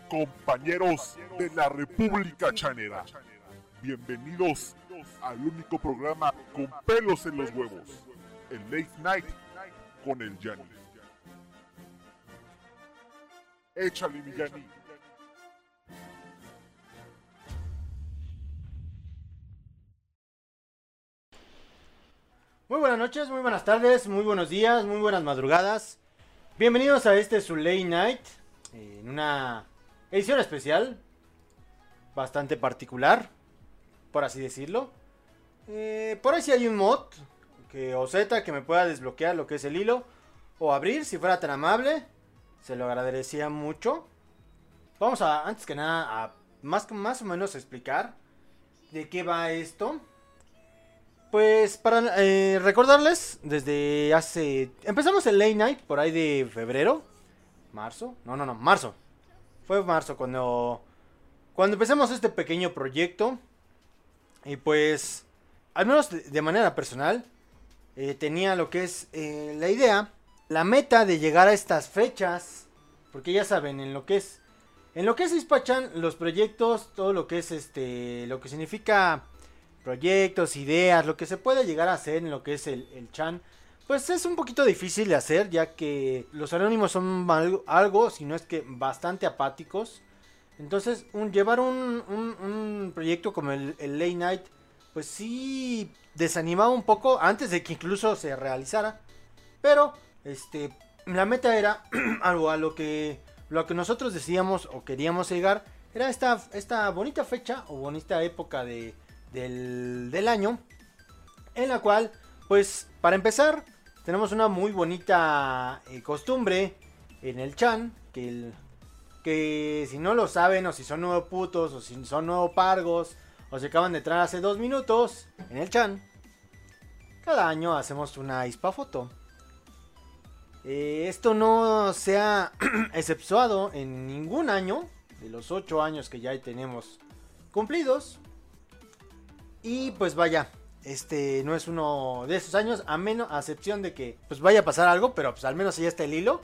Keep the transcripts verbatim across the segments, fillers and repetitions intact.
Compañeros de la República Chanera, bienvenidos al único programa con pelos en los huevos, el Late Night con el Yanni. Échale, mi Yanni. Muy buenas noches, muy buenas tardes, muy buenos días, muy buenas madrugadas. Bienvenidos a este su Late Night, en una edición especial, bastante particular, por así decirlo. Eh, por ahí si hay un mod, que o Z, que me pueda desbloquear lo que es el hilo, o abrir, si fuera tan amable, se lo agradecería mucho. Vamos a, antes que nada, a más, más o menos explicar de qué va esto. Pues para eh, recordarles, desde hace... Empezamos el Late Night por ahí de febrero, marzo, no, no, no, marzo. Fue marzo cuando, cuando empezamos este pequeño proyecto. Y pues, al menos de, de manera personal, eh, tenía lo que es eh, la idea, la meta de llegar a estas fechas. Porque ya saben, en lo que es, en lo que es Ispachan, los proyectos, todo lo que es este, lo que significa... proyectos, ideas, lo que se puede llegar a hacer en lo que es el, el Chan, pues es un poquito difícil de hacer, ya que los anónimos son algo, algo si no es que bastante apáticos. Entonces, un, llevar un, un, un proyecto como el, el Late Night, pues sí desanimaba un poco antes de que incluso se realizara. Pero, este, la meta era algo a lo que, lo que nosotros decíamos o queríamos llegar, era esta, esta bonita fecha o bonita época de... Del, del año, en la cual, pues, para empezar, tenemos una muy bonita eh, costumbre en el Chan, que, el, que si no lo saben, o si son nuevos putos, o si son nuevos pargos, o se acaban de entrar hace dos minutos, en el Chan, cada año hacemos una ispafoto. Eh, esto no se ha exceptuado en ningún año, de los ocho años que ya tenemos cumplidos. Y pues vaya, este no es uno de esos años, a menos, a excepción de que pues vaya a pasar algo, pero pues al menos ya está el hilo.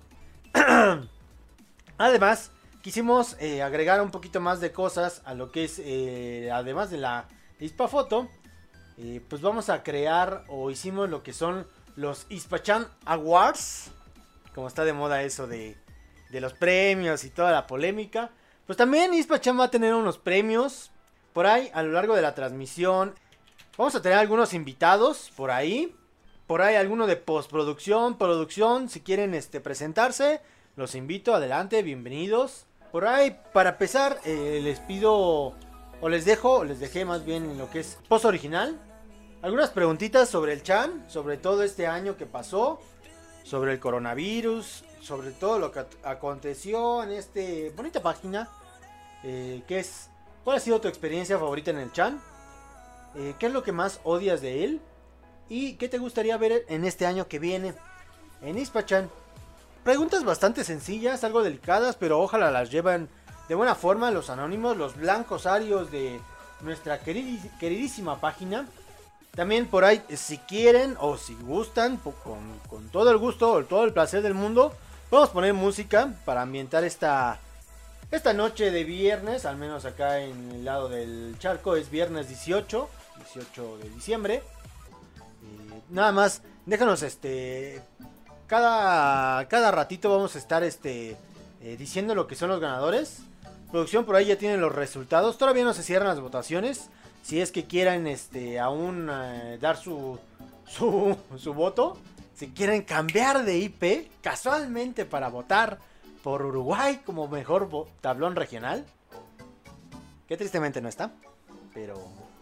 Además, quisimos eh, agregar un poquito más de cosas a lo que es, eh, además de la Ispafoto, eh, pues vamos a crear o hicimos lo que son los Ispachan Awards, como está de moda eso de, de los premios y toda la polémica. Pues también Ispachan va a tener unos premios. Por ahí, a lo largo de la transmisión, vamos a tener algunos invitados por ahí. Por ahí alguno de postproducción, producción, si quieren este, presentarse, los invito, adelante, bienvenidos. Por ahí, para empezar, eh, les pido, o les dejo, o les dejé más bien en lo que es post original. Algunas preguntitas sobre el Chan, sobre todo este año que pasó, sobre el coronavirus, sobre todo lo que aconteció en esta bonita página, eh, que es... ¿Cuál ha sido tu experiencia favorita en el Chan? Eh, ¿Qué es lo que más odias de él? ¿Y qué te gustaría ver en este año que viene en Ispachan? Preguntas bastante sencillas, algo delicadas, pero ojalá las lleven de buena forma los anónimos, los blancos arios de nuestra querid- queridísima página. También por ahí, si quieren o si gustan, con, con todo el gusto o todo el placer del mundo, podemos poner música para ambientar esta... Esta noche de viernes, al menos acá en el lado del charco, es viernes dieciocho, dieciocho de diciembre. Eh, nada más, déjanos este... Cada, cada ratito vamos a estar este, eh, diciendo lo que son los ganadores. Producción por ahí ya tiene los resultados. Todavía no se cierran las votaciones. Si es que quieran este, aún eh, dar su, su, su voto. Si quieren cambiar de I P casualmente para votar por Uruguay como mejor tablón regional, que tristemente no está, pero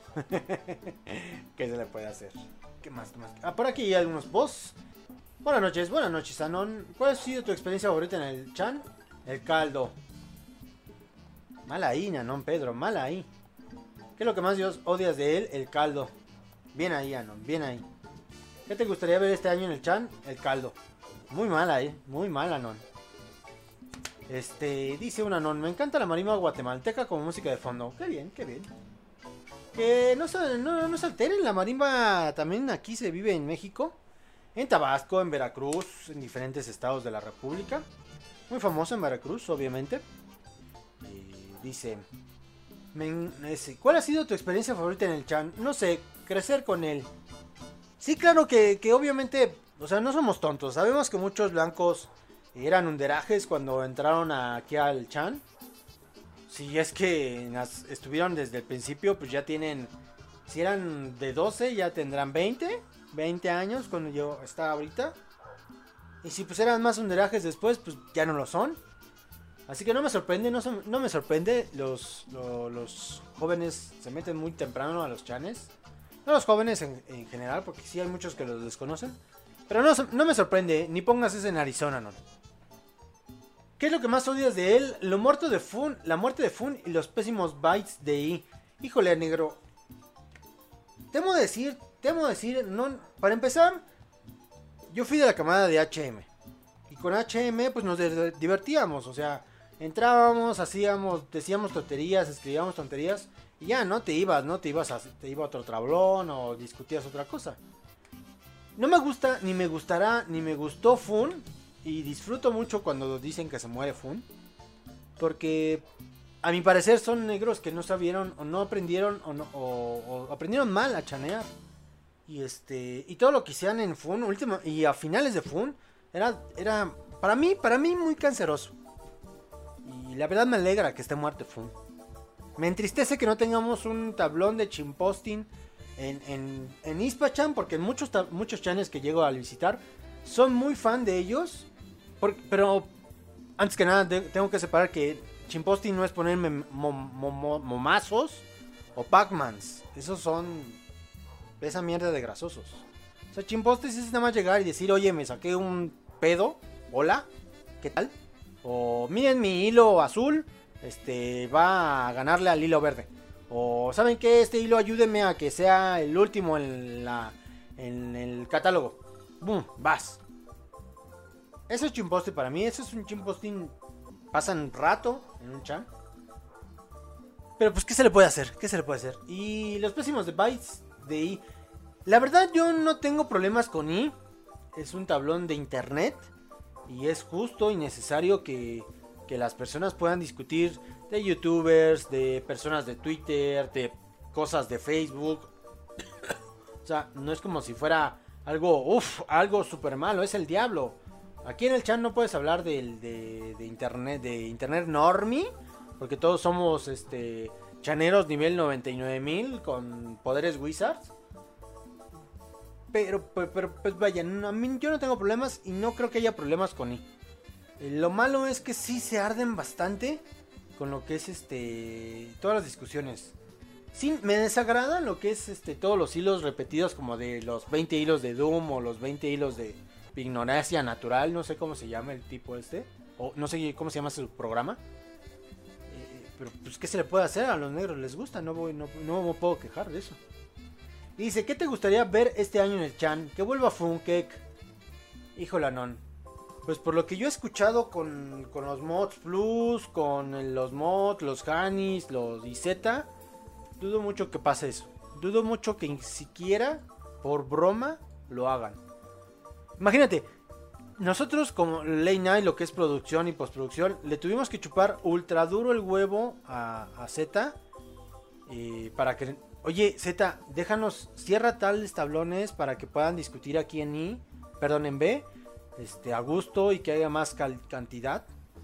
¿qué se le puede hacer? ¿Qué más? ¿Qué más? Ah, por aquí hay algunos posts. Buenas noches, buenas noches, Anon. ¿Cuál ha sido tu experiencia favorita en el Chan? El caldo. Mal ahí, Anon Pedro, mal ahí. ¿Qué es lo que más Dios odias de él? El caldo. Bien ahí, Anon, bien ahí. ¿Qué te gustaría ver este año en el Chan? El caldo. Muy mala, eh, muy mal, Anon. Este, dice un Anon, me encanta la marimba guatemalteca como música de fondo. Qué bien, qué bien. Que no se, no, no se alteren, la marimba también aquí se vive en México. En Tabasco, en Veracruz, en diferentes estados de la República. Muy famoso en Veracruz, obviamente. Eh, dice, men, ese, ¿cuál ha sido tu experiencia favorita en el Chan? No sé, crecer con él. Sí, claro que, que obviamente, o sea, no somos tontos. Sabemos que muchos blancos eran underajes cuando entraron aquí al Chan. Si es que nas, estuvieron desde el principio, pues ya tienen, si eran de doce, ya tendrán veinte, veinte años cuando yo estaba ahorita. Y si pues eran más underajes después, pues ya no lo son. Así que no me sorprende, no, son, no me sorprende, los, lo, los jóvenes se meten muy temprano a los chanes. No los jóvenes en, en general, porque sí hay muchos que los desconocen. Pero no, no me sorprende, ni pongas eso en Arizona, no. ¿Qué es lo que más odias de él? Lo muerto de Fun, la muerte de Fun y los pésimos bytes de I. Híjole, negro. Temo decir, temo decir, no, para empezar, yo fui de la camada de H M. Y con H M pues nos divertíamos, o sea, entrábamos, hacíamos, decíamos tonterías, escribíamos tonterías y ya, ¿no? Te ibas, ¿no? Te ibas a, te iba a otro tablón o discutías otra cosa. No me gusta, ni me gustará, ni me gustó Fun. Y disfruto mucho cuando dicen que se muere Fun. Porque a mi parecer son negros que no sabieron o no aprendieron o, no, o, o aprendieron mal a chanear. Y este y todo lo que hicieron en Fun última, y a finales de Fun era, era para mí, para mí muy canceroso. Y la verdad me alegra que esté muerto Fun. Me entristece que no tengamos un tablón de chimposting en, en, en Ispachan, porque muchos, muchos chanes que llego a visitar son muy fan de ellos. Por, pero antes que nada de, tengo que separar que chimposting no es ponerme mo, mo, mo, momazos o Pac-Mans. Esos son esa mierda de grasosos. O sea, chimposting es nada más llegar y decir, oye, me saqué un pedo. Hola, ¿qué tal? O miren mi hilo azul, este va a ganarle al hilo verde. O ¿saben qué? Este hilo ayúdeme a que sea el último en, la, en el catálogo. Boom, vas. Eso es chimposting para mí. Eso es un chimposting. Pasan rato en un chan. Pero pues, ¿qué se le puede hacer? ¿Qué se le puede hacer? Y los pésimos de bytes de I. La verdad, yo no tengo problemas con I. Es un tablón de internet. Y es justo y necesario que, que las personas puedan discutir de youtubers, de personas de Twitter, de cosas de Facebook. O sea, no es como si fuera algo, uff, algo súper malo. Es el diablo. Aquí en el chat no puedes hablar de, de, de internet, de internet normie, porque todos somos este chaneros nivel noventa y nueve mil con poderes wizards. Pero, pero, pero pues vaya, no, a mí, yo no tengo problemas y no creo que haya problemas con I. Eh, lo malo es que sí se arden bastante con lo que es este todas las discusiones. Sí, me desagrada lo que es este todos los hilos repetidos, como de los veinte hilos de Doom o los veinte hilos de ignorancia natural, no sé cómo se llama el tipo este, o no sé cómo se llama su programa, eh, pero pues qué se le puede hacer, a los negros les gusta, no, voy, no, no me puedo quejar de eso. Y dice, ¿qué te gustaría ver este año en el chan? Que vuelva Funkek. Híjola, non. Pues por lo que yo he escuchado con, con los mods plus, con el, los mods, los Hanis, los I Z, dudo mucho que pase eso. Dudo mucho que ni siquiera por broma lo hagan. Imagínate, nosotros como Late Night, lo que es producción y postproducción, le tuvimos que chupar ultra duro el huevo a, a Z eh, para que, oye Z, déjanos, cierra tales tablones para que puedan discutir aquí en I, perdón, en B, este, a gusto y que haya más cal- cantidad.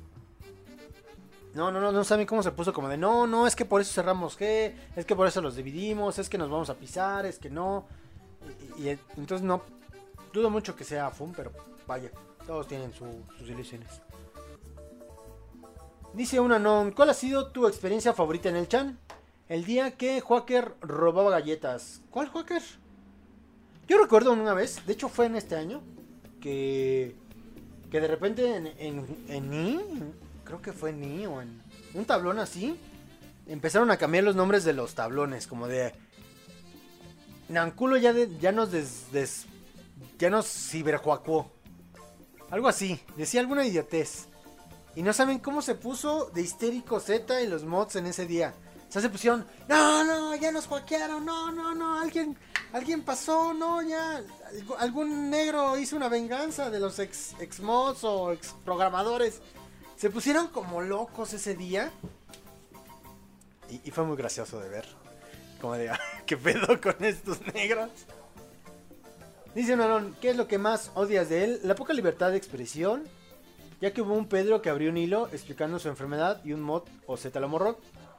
No, no, no, no saben cómo se puso como de, no, no, es que por eso cerramos G, es que por eso los dividimos, es que nos vamos a pisar, es que no, y, y entonces no. Dudo mucho que sea Fun, pero vaya, todos tienen su, sus ilusiones. Dice una non, ¿cuál ha sido tu experiencia favorita en el chan? El día que Joaquer robaba galletas. ¿Cuál Joaquer? Yo recuerdo una vez, de hecho fue en este año, que, que de repente en, en, en I, creo que fue en I o en un tablón así, empezaron a cambiar los nombres de los tablones, como de Nanculo ya, de, ya nos des... des ya nos ciberjuacuó. Algo así. Decía alguna idiotez. Y no saben cómo se puso de histérico Z y los mods en ese día. O sea, se pusieron, no, no, ya nos hackearon, no, no, no, alguien, alguien pasó, no, ya, algún negro hizo una venganza de los ex, ex mods o ex programadores. Se pusieron como locos ese día. y, y fue muy gracioso de ver. Como de, ¿qué pedo con estos negros? Dice Marón, ¿qué es lo que más odias de él? La poca libertad de expresión, ya que hubo un Pedro que abrió un hilo explicando su enfermedad y un mod o Z lo morró.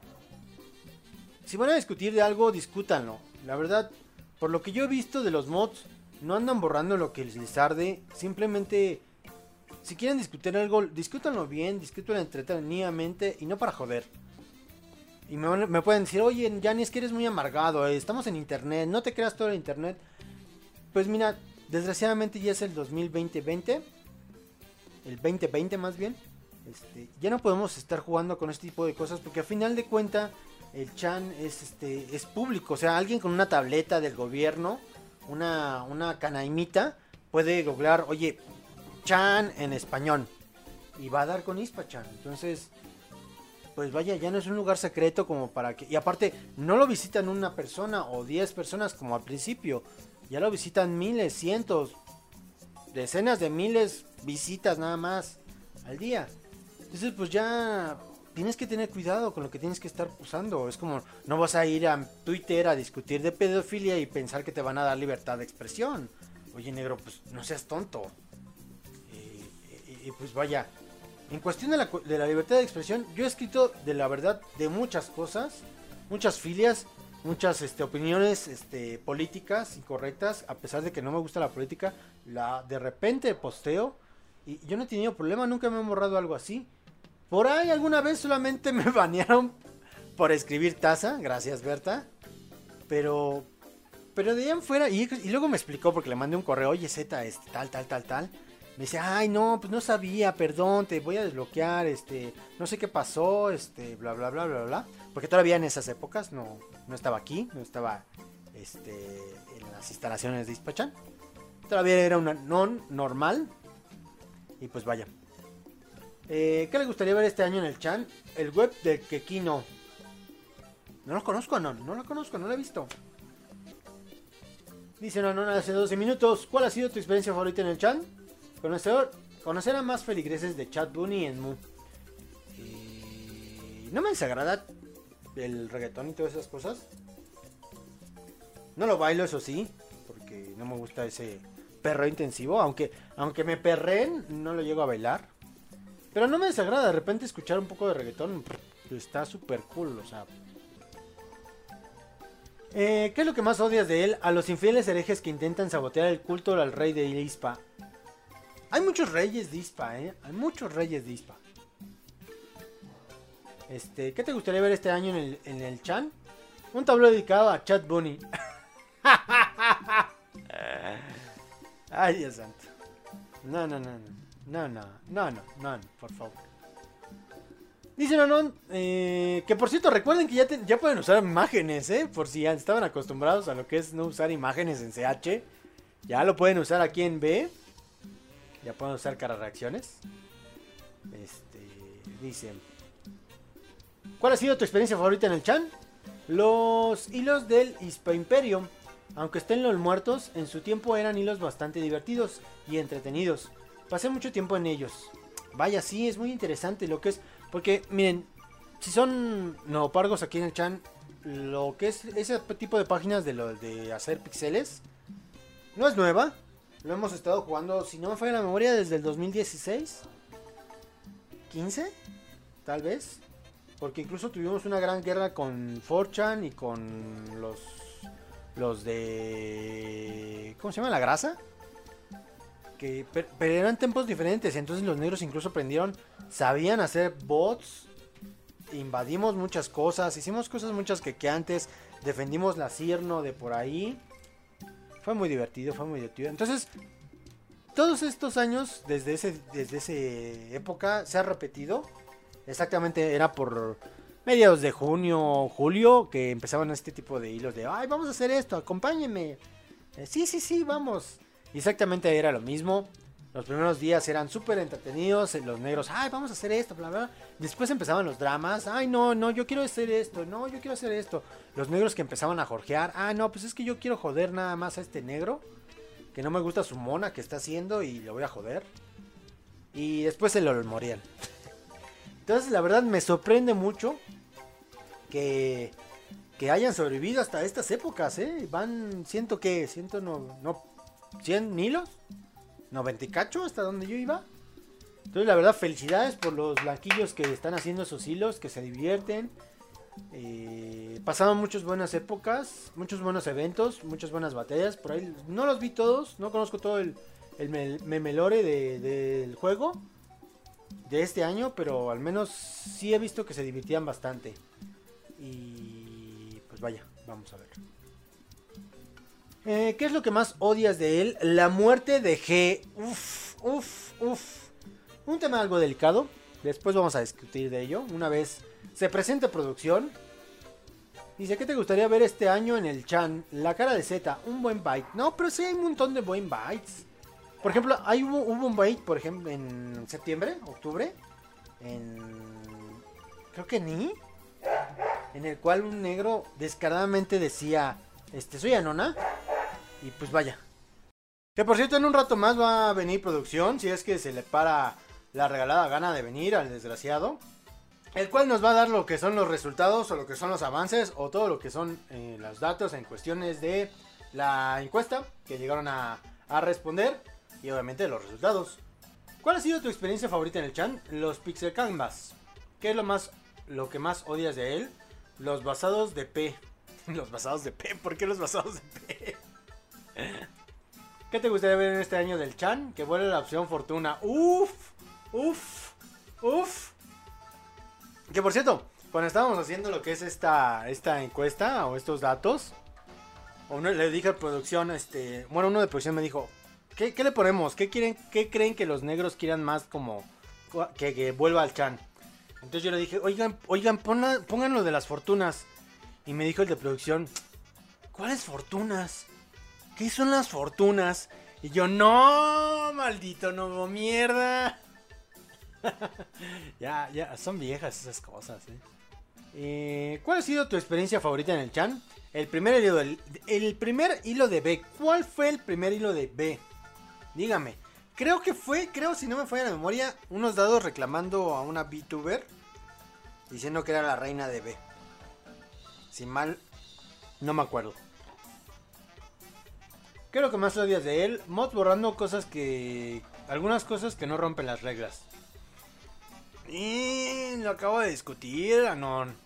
Si van a discutir de algo, discútanlo. La verdad, por lo que yo he visto de los mods, no andan borrando lo que les arde. Simplemente, si quieren discutir algo, discútanlo bien, discútanlo entretenidamente y no para joder. Y me, me pueden decir, oye, Yanni, es que eres muy amargado, eh, estamos en internet, no te creas todo el internet. Pues mira, desgraciadamente ya es el dos mil veinte, el veinte veinte más bien. Este, ya no podemos estar jugando con este tipo de cosas porque a final de cuenta el chan es, este, es público. O sea, alguien con una tableta del gobierno, una, una canaimita, puede googlear, oye, chan en español. Y va a dar con Ispachan. Entonces, pues vaya, ya no es un lugar secreto como para que... Y aparte, no lo visitan una persona o diez personas como al principio. Ya lo visitan miles, cientos, decenas de miles visitas nada más al día. Entonces pues ya tienes que tener cuidado con lo que tienes que estar usando. Es como, no vas a ir a Twitter a discutir de pedofilia y pensar que te van a dar libertad de expresión. Oye, negro, pues no seas tonto. Y, y, y pues vaya, en cuestión de la, de la libertad de expresión, yo he escrito de la verdad de muchas cosas, muchas filias, muchas este, opiniones este, políticas incorrectas, a pesar de que no me gusta la política, la de repente posteo y yo no he tenido problema, nunca me he borrado algo así. Por ahí alguna vez solamente me banearon por escribir taza, gracias Berta, pero pero de ahí en fuera, y, y luego me explicó porque le mandé un correo, oye Z, este, tal, tal, tal, tal. Me dice, ay no, pues no sabía, perdón, te voy a desbloquear, este, no sé qué pasó, este, bla, bla, bla, bla, bla. Porque todavía en esas épocas no, no estaba aquí, no estaba, este, en las instalaciones de Ispachan. Todavía era una non normal. Y pues vaya. Eh, ¿Qué le gustaría ver este año en el chan? El web de Kekino. No lo conozco, no, no lo conozco, no lo he visto. Dice Nanon hace doce minutos, ¿cuál ha sido tu experiencia favorita en el chan? Conocer, conocer a más feligreses de Chat Bunny en Mu. Y no me desagrada el reggaetón y todas esas cosas. No lo bailo, eso sí, porque no me gusta ese perreo intensivo. Aunque, aunque me perreen, no lo llego a bailar. Pero no me desagrada de repente escuchar un poco de reggaetón. Está súper cool, o sea. Eh, ¿Qué es lo que más odias de él? A los infieles herejes que intentan sabotear el culto al rey de Ispa. Hay muchos reyes de Ispa, ¿eh? Hay muchos reyes de Ispa. Este, ¿qué te gustaría ver este año en el, en el chan? Un tablero dedicado a Chat Bunny. Ay, Dios santo. No, no, no, no. No, no, no, no, no, por favor. Dice Nanon, eh, que por cierto, recuerden que ya, te, ya pueden usar imágenes, ¿eh? Por si ya estaban acostumbrados a lo que es no usar imágenes en C H. Ya lo pueden usar aquí en B. Ya pueden usar cara reacciones. Este, dice, ¿cuál ha sido tu experiencia favorita en el chan? Los hilos del Ispa Imperio. Aunque estén los muertos, en su tiempo eran hilos bastante divertidos y entretenidos. Pasé mucho tiempo en ellos. Vaya, sí, es muy interesante lo que es. Porque, miren, si son neopargos aquí en el chan, lo que es ese tipo de páginas de lo de hacer pixeles no es nueva. Lo hemos estado jugando, si no me falla la memoria, desde el dos mil dieciséis, quince, tal vez. Porque incluso tuvimos una gran guerra con cuatro chan y con los los de... ¿cómo se llama? La grasa. Que, pero, pero eran tiempos diferentes, entonces los negros incluso aprendieron, sabían hacer bots, invadimos muchas cosas, hicimos cosas muchas que, que antes, defendimos la Cirno de por ahí. Fue muy divertido, fue muy divertido. Entonces, todos estos años, desde ese, desde esa época, se ha repetido. Exactamente, era por mediados de junio, julio, que empezaban este tipo de hilos de, ay, vamos a hacer esto, acompáñenme. Eh, sí, sí, sí, vamos. Y exactamente era lo mismo. Los primeros días eran súper entretenidos. Los negros, ay, vamos a hacer esto, bla, bla. Después empezaban los dramas. Ay, no, no, yo quiero hacer esto. No, yo quiero hacer esto. Los negros que empezaban a jorgear. Ah, no, pues es que yo quiero joder nada más a este negro. Que no me gusta su mona que está haciendo y lo voy a joder. Y después se lo morían. Entonces, la verdad, me sorprende mucho que, que hayan sobrevivido hasta estas épocas, ¿eh? Van ciento que, ciento no, no, cien hilos, noventa y cacho hasta donde yo iba. Entonces la verdad felicidades por los blanquillos que están haciendo esos hilos, que se divierten. Eh, pasaron muchas buenas épocas, muchos buenos eventos, muchas buenas batallas. Por ahí no los vi todos, no conozco todo el, el memelore de, del juego de este año, pero al menos sí he visto que se divertían bastante. Y pues vaya, vamos a ver. Eh, ¿Qué es lo que más odias de él? La muerte de G. Uf, uf, uf. Un tema algo delicado. Después vamos a discutir de ello. Una vez se presente producción. Dice, ¿qué te gustaría ver este año en el Chan? La cara de Z, un buen bite. No, pero sí hay un montón de buen bites. Por ejemplo, hay hubo, hubo un bite, por ejemplo, en septiembre, octubre. En... Creo que ni. En el cual un negro descaradamente decía, este, soy Anona. Y pues vaya. Que por cierto, en un rato más va a venir producción. Si es que se le para la regalada gana de venir al desgraciado. El cual nos va a dar lo que son los resultados, o lo que son los avances, o todo lo que son eh, los datos en cuestiones de la encuesta que llegaron a, a responder. Y obviamente los resultados. ¿Cuál ha sido tu experiencia favorita en el Chan? Los Pixel Canvas. ¿Qué es lo más, lo que más odias de él? Los basados de P. Los basados de P. ¿Por qué los basados de P? ¿Qué te gustaría ver en este año del Chan? Que vuelve la opción Fortuna. Uf, uf, uf. Que por cierto, cuando estábamos haciendo lo que es esta, esta encuesta o estos datos, uno le dije a producción, este, bueno, uno de producción me dijo, ¿qué, qué le ponemos? ¿Qué quieren, qué creen que los negros quieran más como que, que vuelva al Chan? Entonces yo le dije, oigan, oigan, ponla, pongan lo de las fortunas. Y me dijo el de producción, ¿cuáles fortunas? ¿Qué son las fortunas? Y yo, no, maldito nuevo mierda. ya, ya, son viejas esas cosas, ¿eh? Eh, ¿Cuál ha sido tu experiencia favorita en el Chan? El primer hilo del, el primer hilo de B. ¿Cuál fue el primer hilo de B? Dígame. Creo que fue, creo si no me falla la memoria, unos dados reclamando a una VTuber diciendo que era la reina de B. Si mal, no me acuerdo. ¿Qué es lo que más odias de él? Mods borrando cosas que... algunas cosas que no rompen las reglas. Y lo acabo de discutir, Anon.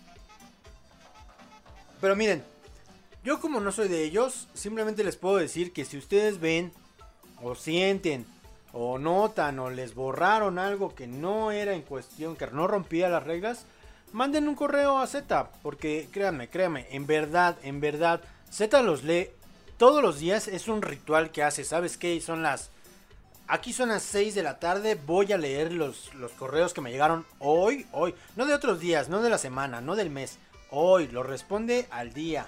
Pero miren, yo como no soy de ellos, simplemente les puedo decir que si ustedes ven, o sienten, o notan, o les borraron algo que no era en cuestión, que no rompía las reglas, manden un correo a Z, porque créanme, créanme, en verdad, en verdad, Z los lee todos los días, es un ritual que hace, ¿sabes qué? Son las... Aquí son las seis de la tarde, voy a leer los, los correos que me llegaron hoy, hoy, no de otros días, no de la semana, no del mes, hoy, lo responde al día.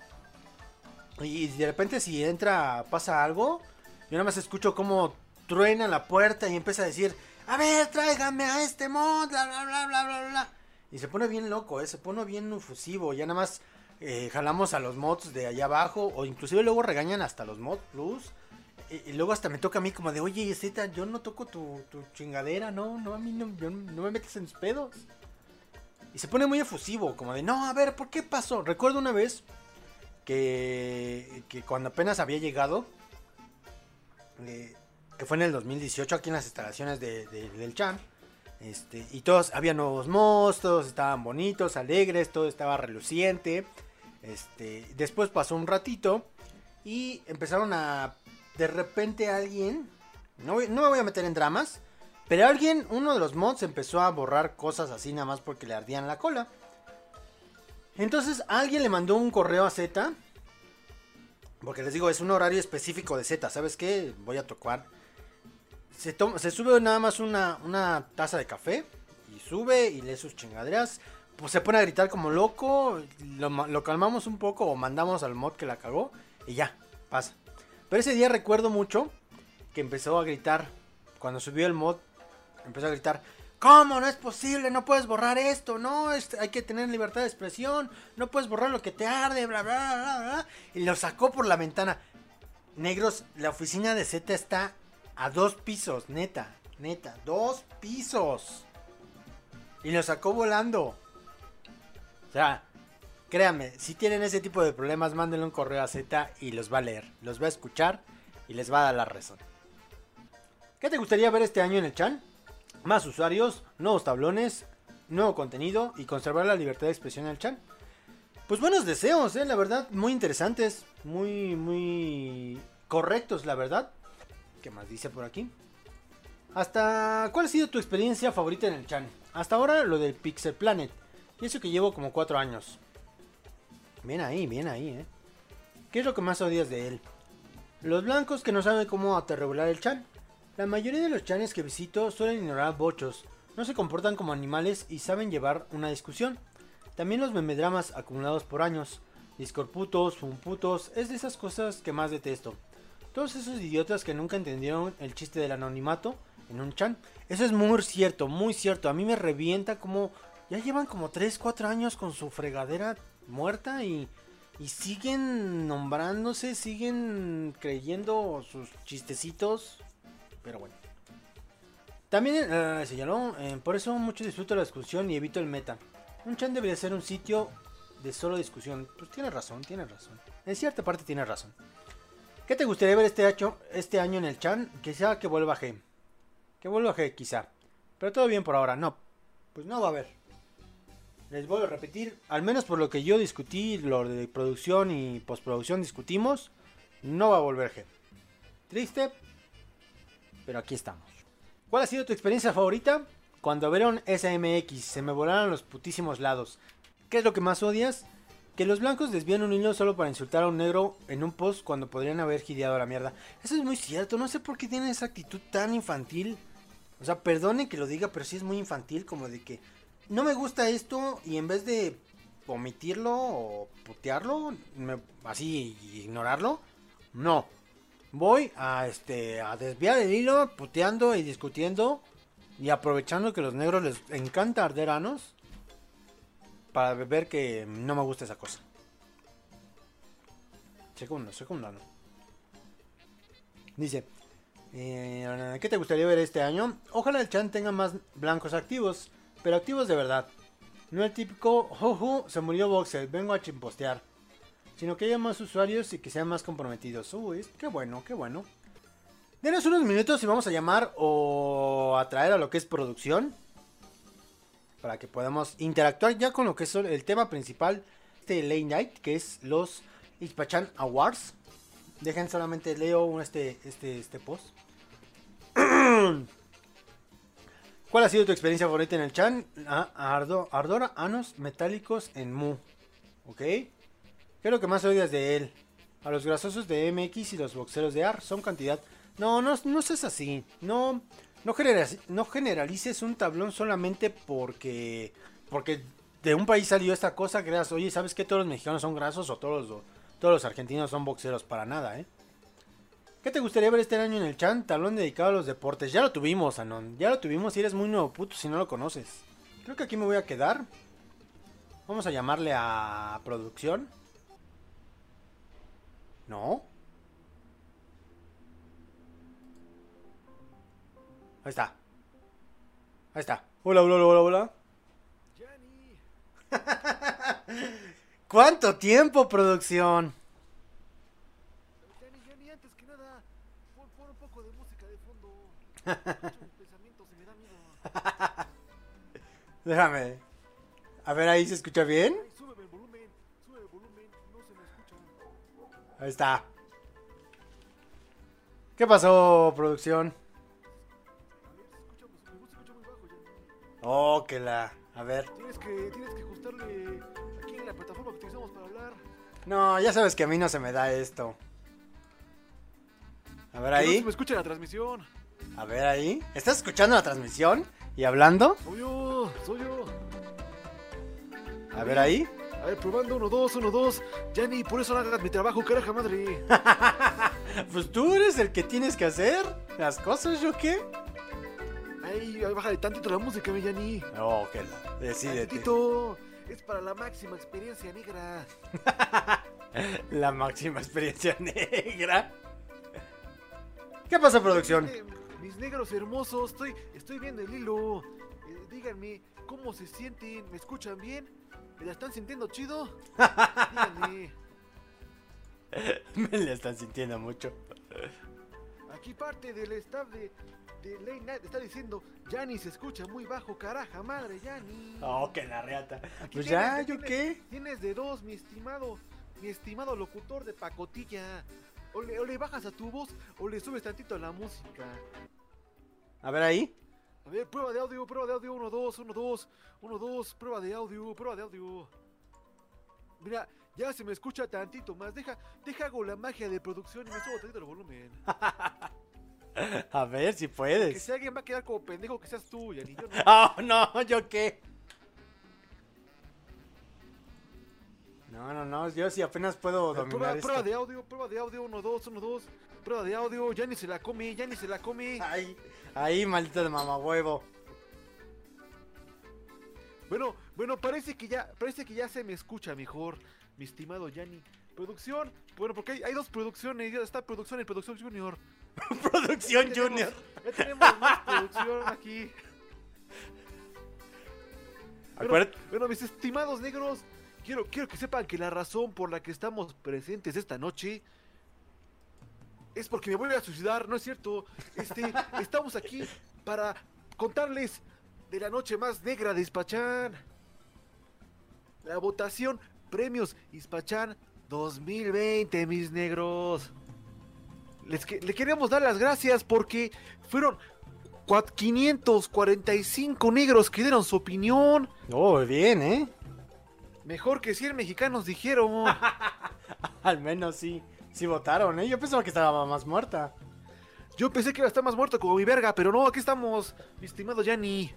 Y de repente si entra, pasa algo, yo nada más escucho como truena la puerta y empieza a decir, a ver, tráigame a este mod, bla, bla, bla, bla, bla, bla. Y se pone bien loco, ¿eh? Se pone bien efusivo, ya nada más eh, jalamos a los mods de allá abajo, o inclusive luego regañan hasta los mod plus. Y, y luego hasta me toca a mí como de, oye, Zeta, yo no toco tu, tu chingadera, no, no, a mí no, yo, no me metes en mis pedos. Y se pone muy efusivo, como de, no, a ver, ¿por qué pasó? Recuerdo una vez que, que cuando apenas había llegado, eh, que fue en el dos mil dieciocho aquí en las instalaciones de, de, del Chan, este, y todos, había nuevos mods, todos estaban bonitos, alegres, todo estaba reluciente. Este, después pasó un ratito y empezaron a... De repente alguien, no, voy, no me voy a meter en dramas, pero alguien, uno de los mods empezó a borrar cosas así nada más porque le ardían la cola. Entonces alguien le mandó un correo a Z, porque les digo, es un horario específico de Z, ¿sabes qué? Voy a tocar. Se, toma, se sube nada más una, una taza de café, y sube y lee sus chingaderas, pues se pone a gritar como loco, lo, lo calmamos un poco o mandamos al mod que la cagó, y ya, pasa. Pero ese día recuerdo mucho que empezó a gritar, cuando subió el mod, empezó a gritar, ¿cómo? No es posible, no puedes borrar esto, no, es, hay que tener libertad de expresión, no puedes borrar lo que te arde, bla, bla, bla, bla. Y lo sacó por la ventana. Negros, la oficina de Z está a dos pisos, neta, neta, dos pisos. Y lo sacó volando. sea, créanme, si tienen ese tipo de problemas, mándenle un correo a Z y los va a leer, los va a escuchar y les va a dar la razón. ¿Qué te gustaría ver este año en el Chan? Más usuarios, nuevos tablones, nuevo contenido y conservar la libertad de expresión en el Chan. Pues buenos deseos, eh, la verdad, muy interesantes, muy, muy correctos, la verdad. ¿Qué más dice por aquí? Hasta, ¿cuál ha sido tu experiencia favorita en el Chan? Hasta ahora lo del Pixel Planet, y eso que llevo como cuatro años. Bien ahí, bien ahí, eh. ¿Qué es lo que más odias de él? Los blancos que no saben cómo autorregular el Chan. La mayoría de los chanes que visito suelen ignorar bochos, no se comportan como animales y saben llevar una discusión. También los memedramas acumulados por años. Discorputos, funputos, es de esas cosas que más detesto. Todos esos idiotas que nunca entendieron el chiste del anonimato en un Chan. Eso es muy cierto, muy cierto. A mí me revienta como ya llevan como tres, cuatro años con su fregadera muerta y, y siguen nombrándose, siguen creyendo sus chistecitos. Pero bueno. También eh, señaló, eh, por eso mucho disfruto la discusión y evito el meta. Un Chan debería ser un sitio de solo discusión. Pues tiene razón, tiene razón. En cierta parte tiene razón. ¿Qué te gustaría ver este año, este año en el Chan? Quizá que vuelva G. Que vuelva G, quizá. Pero todo bien por ahora. No, pues no va a haber. Les vuelvo a repetir, al menos por lo que yo discutí, lo de producción y postproducción discutimos, no va a volver G. Triste, pero aquí estamos. ¿Cuál ha sido tu experiencia favorita? Cuando vieron S M X, se me volaron los putísimos lados. ¿Qué es lo que más odias? Que los blancos desvían un hilo solo para insultar a un negro en un post cuando podrían haber gideado a la mierda. Eso es muy cierto, no sé por qué tienen esa actitud tan infantil. O sea, perdone que lo diga, pero sí es muy infantil, como de que no me gusta esto y en vez de omitirlo o putearlo, me, así ignorarlo, no. Voy a este a desviar el hilo, puteando y discutiendo y aprovechando que a los negros les encanta arder anos para ver que no me gusta esa cosa. Segundo, segundo. Dice, eh, ¿qué te gustaría ver este año? Ojalá el Chan tenga más blancos activos, pero activos de verdad. No el típico, jojo, se murió Boxer, vengo a chimpostear. Sino que haya más usuarios y que sean más comprometidos. Uy, qué bueno, qué bueno. Denos unos minutos y vamos a llamar o a traer a lo que es producción. Para que podamos interactuar ya con lo que es el tema principal de Late Night, que es los Ixpachan Awards. Dejen solamente leo este, este, este post. ¿Cuál ha sido tu experiencia favorita en el Chan? Ah, ardor, ardor, anos metálicos en Mu. Ok. ¿Qué es lo que más odias de él? A los grasosos de M X y los boxeros de A R son cantidad. No, no, no seas así. No, no, generalices, no generalices un tablón solamente porque, porque de un país salió esta cosa. Creas, oye, ¿sabes qué? Todos los mexicanos son grasos o todos los, todos los argentinos son boxeros. Para nada, ¿eh? ¿Qué te gustaría ver este año en el Chan? Tablón dedicado a los deportes. Ya lo tuvimos, Anon. Ya lo tuvimos y eres muy nuevo puto si no lo conoces. Creo que aquí me voy a quedar. Vamos a llamarle a producción. No. Ahí está. Ahí está. Hola, hola, hola, hola. ¿Cuánto tiempo, producción? Yanni, Yanni, antes que nada, pon, pon un poco de música de fondo. Escucho mis pensamientos y me da miedo. Déjame. A ver, ahí se escucha bien. Ay, súbeme el volumen, súbeme el volumen, no se me escucha. Ahí está. ¿Qué pasó, producción? A ver, se escucha, mi voz se escucha muy bajo, Yanni. Oh, que la... A ver. Tienes que, tienes que ajustarle aquí en la plataforma que utilizamos para hablar. No, ya sabes que a mí no se me da esto. A ver Que no ahí. se me escucha la transmisión. A ver ahí. ¿Estás escuchando la transmisión y hablando? Soy yo, soy yo. A ver ahí. A ver, probando, uno, dos, uno, dos. Yanni, por eso no hagas mi trabajo, caraja madre. Pues tú eres el que tienes que hacer las cosas, ¿yo qué? Ay, ay, bájale tantito la música, mi Yanni. Oh, que la... Decídete. Tantito. Es para la máxima experiencia negra. La máxima experiencia negra. ¿Qué pasa, producción? Eh, mis negros hermosos, estoy, estoy viendo el hilo. Eh, díganme, ¿cómo se sienten? ¿Me escuchan bien? ¿Me la están sintiendo chido? Díganme. Me la están sintiendo mucho. Aquí parte del staff de, de Late Night está diciendo, Yanni se escucha muy bajo, caraja madre, Yanni. Oh, que la reata. Aquí Pues tienes, ya, tienes, ¿yo qué? Tienes de dos, mi estimado, mi estimado locutor de pacotilla. O le, o le bajas a tu voz o le subes tantito a la música. A ver ahí. A ver, prueba de audio, prueba de audio, uno, dos, uno, dos, uno, dos, prueba de audio, prueba de audio. Mira, ya se me escucha tantito más. Deja, deja hago la magia de producción y me subo tantito el volumen. A ver si Que puedes. si alguien va a quedar como pendejo, que seas tú, Yanni. Yo no. Oh, no, ¿yo qué? No, no, no, yo sí apenas puedo Prueba, dominar prueba esto. de audio, prueba de audio, uno, dos, uno, dos. Prueba de audio, Yanni se la come, Yanni se la come. Ahí, ahí, maldito de mamahuevo. Bueno, bueno, parece que ya, parece que ya se me escucha mejor, mi estimado Yanni. Producción, bueno, porque hay, hay dos producciones, ya está producción y producción junior. Producción Ya tenemos- Junior. Ya tenemos más producción aquí. Bueno, Acuérdate. bueno, mis estimados negros, quiero, quiero que sepan que la razón por la que estamos presentes esta noche es porque me voy a suicidar, no es cierto. Este, estamos aquí para contarles de la noche más negra de Ispachán. La votación Premios Ispachán dos mil veinte, mis negros. Les que, le queremos dar las gracias porque fueron cua- quinientos cuarenta y cinco negros que dieron su opinión. Oh, bien, ¿eh? Mejor que cien mexicanos dijeron. Al menos sí, sí votaron, ¿eh? Yo pensaba que estaba más muerta. Yo pensé que iba a estar más muerto como mi verga, pero no, aquí estamos, mi estimado Yanni.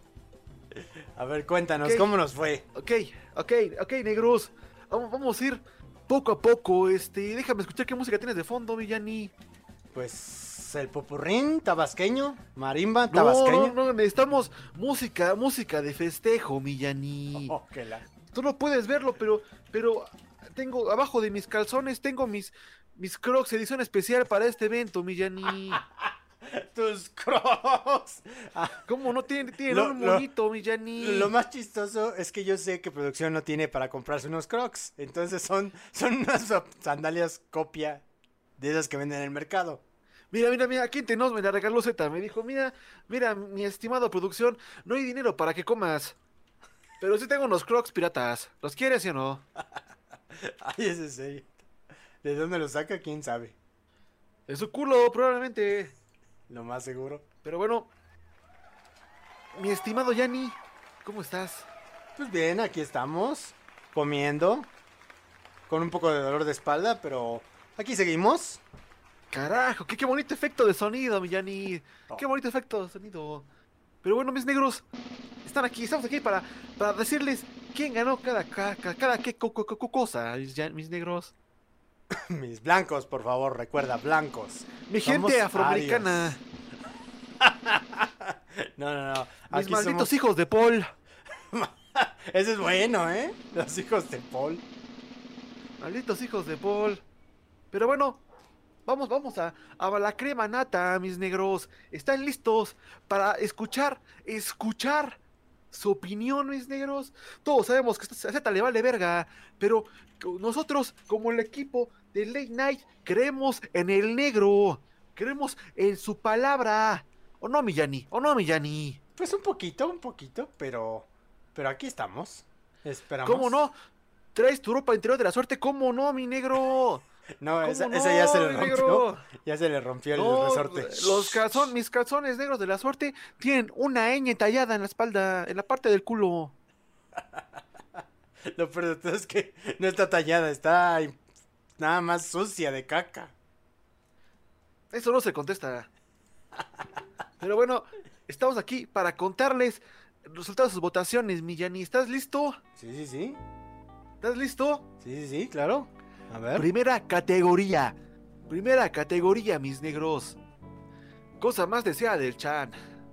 A ver, cuéntanos, Ok. ¿cómo nos fue? Ok, ok, ok, negros. Vamos, vamos a ir poco a poco. Este, déjame escuchar qué música tienes de fondo, mi Yanni. Pues el popurrín tabasqueño, marimba No, tabasqueño. no, no, necesitamos música, música de festejo, mi Yanni. Oh, que la... Tú no puedes verlo, pero, pero tengo abajo de mis calzones tengo mis, mis Crocs edición especial para este evento, mi Yanni. Tus crocs. Ah, ¿Cómo no tiene, tiene Lo- un lo- monito, mi Yanni? lo más chistoso es que yo sé que producción no tiene para comprarse unos crocs. Entonces son, son unas sandalias copia de esas que venden en el mercado. Mira, mira, mira, aquí entre nos me la regaló Z. Me dijo, mira, mira, mi estimado producción, no hay dinero para que comas. Pero sí tengo unos Crocs piratas. ¿Los quieres, sí o no? Ay, es en serio. ¿De dónde lo saca? ¿Quién sabe? De su culo, probablemente. Lo más seguro. Pero bueno, mi estimado Yanni, ¿cómo estás? Pues bien, aquí estamos, comiendo, con un poco de dolor de espalda, pero aquí seguimos. Carajo, qué, qué bonito efecto de sonido, mi Yanni. Oh. Qué bonito efecto de sonido. Pero bueno, mis negros, están aquí, estamos aquí para, para decirles quién ganó cada, cada, cada qué co- co- co- cosa, mis, ya- mis negros. Mis blancos, por favor, recuerda, blancos. Mi Somos gente afroamericana, arios. No, no, no. mis Aquí malditos somos... hijos de Paul. Ese es bueno, ¿eh? Los hijos de Paul. Malditos hijos de Paul. Pero bueno, vamos, vamos a, a la crema nata, mis negros. ¿Están listos para escuchar, escuchar su opinión, mis negros? Todos sabemos que a Z le vale verga, pero nosotros, como el equipo de Late Night, creemos en el negro. Creemos en su palabra. ¿O no, mi Yanni? ¿O no, mi Yanni? Pues un poquito, un poquito, pero... Pero aquí estamos. Esperamos. ¿Cómo no? ¿Traes tu ropa interior de la suerte? ¿Cómo no, mi negro? No, ¿Cómo esa, no, esa ya se le mi rompió. negro? Ya se le rompió el No, resorte. los calzones, mis calzones negros de la suerte tienen una ñ tallada en la espalda, en la parte del culo. Lo peor de todo es que no está tallada, está nada más sucia de caca. Eso no se contesta. Pero bueno, estamos aquí para contarles los resultados de sus votaciones, mi Yanni. ¿Estás listo? Sí, sí, sí. ¿Estás listo? Sí, sí, sí, claro. A ver. Primera categoría. Primera categoría, mis negros. Cosa más deseada del Chan.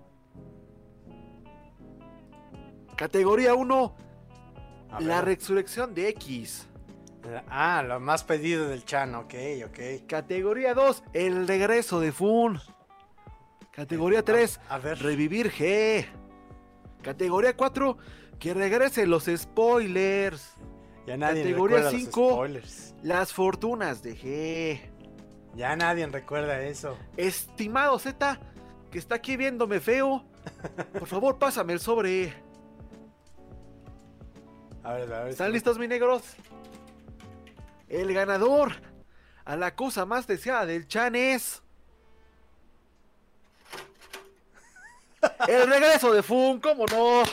Categoría uno. A La ver. resurrección de X. Ah, lo más pedido del Chan, ok, ok. Categoría dos. El regreso de Fun. Categoría tres. A ver. Revivir G. Categoría cuatro, que regresen los spoilers. Ya nadie Categoría recuerda cinco, los spoilers. Las fortunas de G. Ya nadie recuerda eso. Estimado Z, que está aquí viéndome feo, por favor pásame el sobre. A ver, a ver. ¿Están listos, mis negros? El ganador a la cosa más deseada del Chan es... el regreso de Fun, ¿cómo no?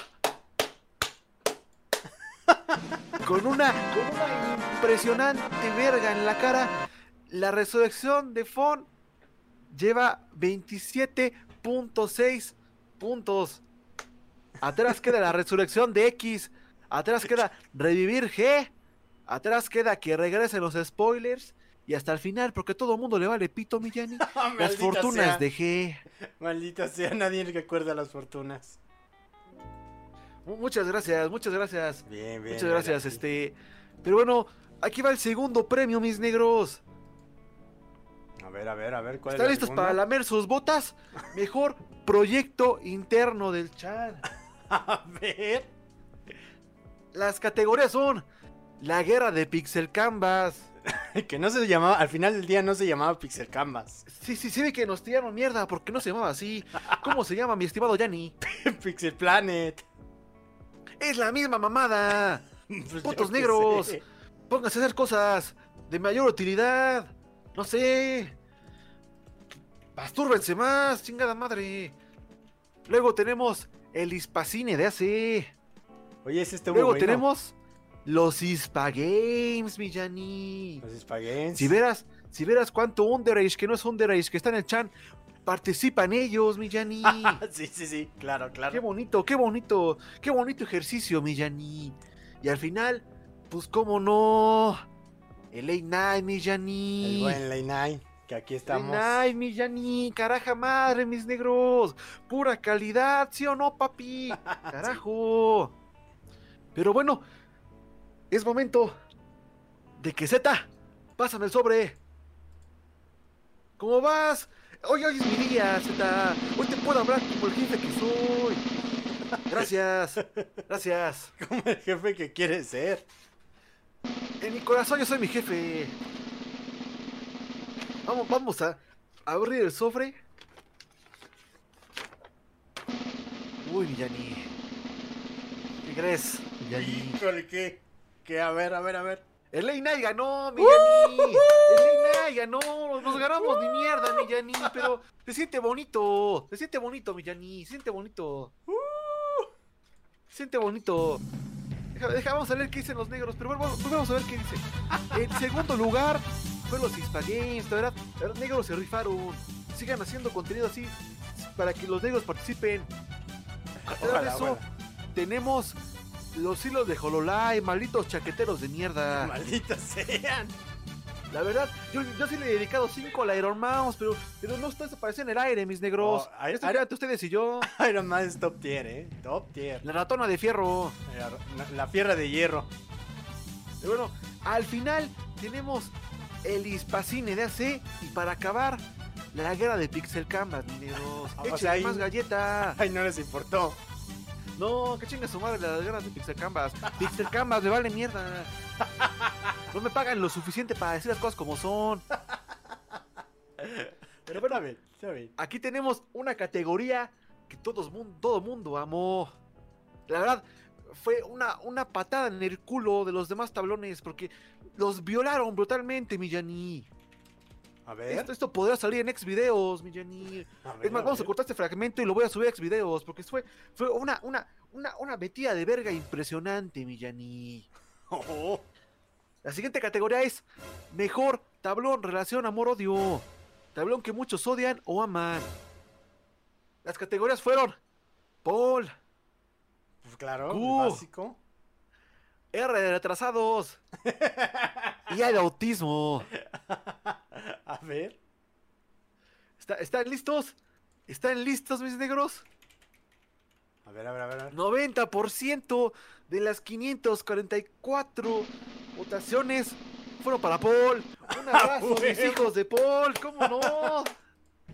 Con una, con una impresionante verga en la cara, la resurrección de Fun lleva veintisiete punto seis puntos. Atrás queda la resurrección de X. Atrás queda revivir G. Atrás queda que regresen los spoilers. Y hasta el final, porque todo el mundo le vale pito, Millani, las fortunas sea. de G. Maldita sea, nadie recuerda las fortunas. Muchas gracias, muchas gracias. Bien, bien. Muchas gracias, este. Pero bueno, aquí va el segundo premio, mis negros. A ver, a ver, a ver, ¿cuál ¿Están es listos el para lamer sus botas? Mejor proyecto interno del chat. A ver. Las categorías son la guerra de Pixel Canvas. Que no se llamaba, al final del día no se llamaba Pixel Canvas. Sí, sí, sí, vi que nos tiraron mierda porque no se llamaba así. ¿Cómo se llama, mi estimado Yanni? Pixel Planet. Es la misma mamada. Pues Putos yo qué negros. sé. Pónganse a hacer cosas de mayor utilidad. No sé. Mastúrbense más, chingada madre. Luego tenemos el Hispacine de A C. Oye, ese está muy Luego bueno. tenemos los Hispa Games, mi Yanni. Los Spaghetti. Si verás, si verás cuánto Underage, que no es Underage, que está en el chan, participan ellos, mi Yanni. Sí, sí, sí, claro, claro. Qué bonito, qué bonito, qué bonito ejercicio, mi Yanni. Y al final, pues cómo no, el Late Night, mi Yanni. El buen Late Night, que aquí estamos. Late Night, mi Yanni, caraja madre, mis negros. Pura calidad, ¿sí o no, papi? Carajo. Pero bueno, es momento de que Z, pásame el sobre. ¿Cómo vas? Hoy, hoy es mi día, Z. Hoy te puedo hablar como el jefe que soy. Gracias, gracias. Como el jefe que quiere ser. En mi corazón yo soy mi jefe. Vamos, vamos a abrir el sobre. Uy, mi Yanni. ¿Qué crees, mi Yanni? Híjole, ¿qué? ¿Qué? A ver, a ver, a ver. El Late Night ganó, mi Yanni. El Late Night ganó. No nos ganamos ni mierda, mi Yanni. Pero se siente bonito. Se siente bonito, mi Yanni. Se siente bonito. Se siente bonito. Deja, deja, vamos a ver qué dicen los negros. Pero bueno, pues vamos a ver qué dice. En segundo lugar fue los Hispa Games. La verdad, los negros se rifaron. Sigan haciendo contenido así para que los negros participen. Además de Ojalá, eso, ojalá. tenemos los hilos de Hololive, malditos chaqueteros de mierda. Malditos sean. La verdad, yo, yo sí le he dedicado cinco al Iron Mouse, pero, pero no está desapareciendo en el aire, mis negros. Oh, Iron- Esto es entre ustedes y yo. Iron Man es top tier, eh. Top tier. La ratona de fierro. La, la fierra de hierro. Pero bueno, al final tenemos el Hispacine de A C y para acabar, la guerra de Pixel Canvas, mis negros. O Échenle sea, ahí- más galleta. Ay, no les importó. No, que chinga su madre la guerra de Pixel Canvas. Pixel Canvas, me vale mierda. No me pagan lo suficiente para decir las cosas como son. Pero bueno, a ver, está bien. Aquí tenemos una categoría que todos mun- todo mundo amó. La verdad, fue una, una patada en el culo de los demás tablones porque los violaron brutalmente, mi Yanni. A ver. Esto, esto podrá salir en X videos, mi Yanni. A ver, Es más, a vamos a ver. cortar este fragmento y lo voy a subir a X videos porque fue, fue una, una, una, una metida de verga impresionante, mi Yanni. Oh, La siguiente categoría es mejor tablón, relación, amor, odio. Tablón que muchos odian o aman. Las categorías fueron Paul, pues claro, Uh. el básico. R de retrasados y A de autismo. A ver. ¿Está- ¿Están listos? ¿Están listos, mis negros? A ver, a ver, a ver. a ver. noventa por ciento de las quinientas cuarenta y cuatro votaciones fueron para Paul. Un abrazo, mis Huevo. hijos de Paul, ¿cómo no?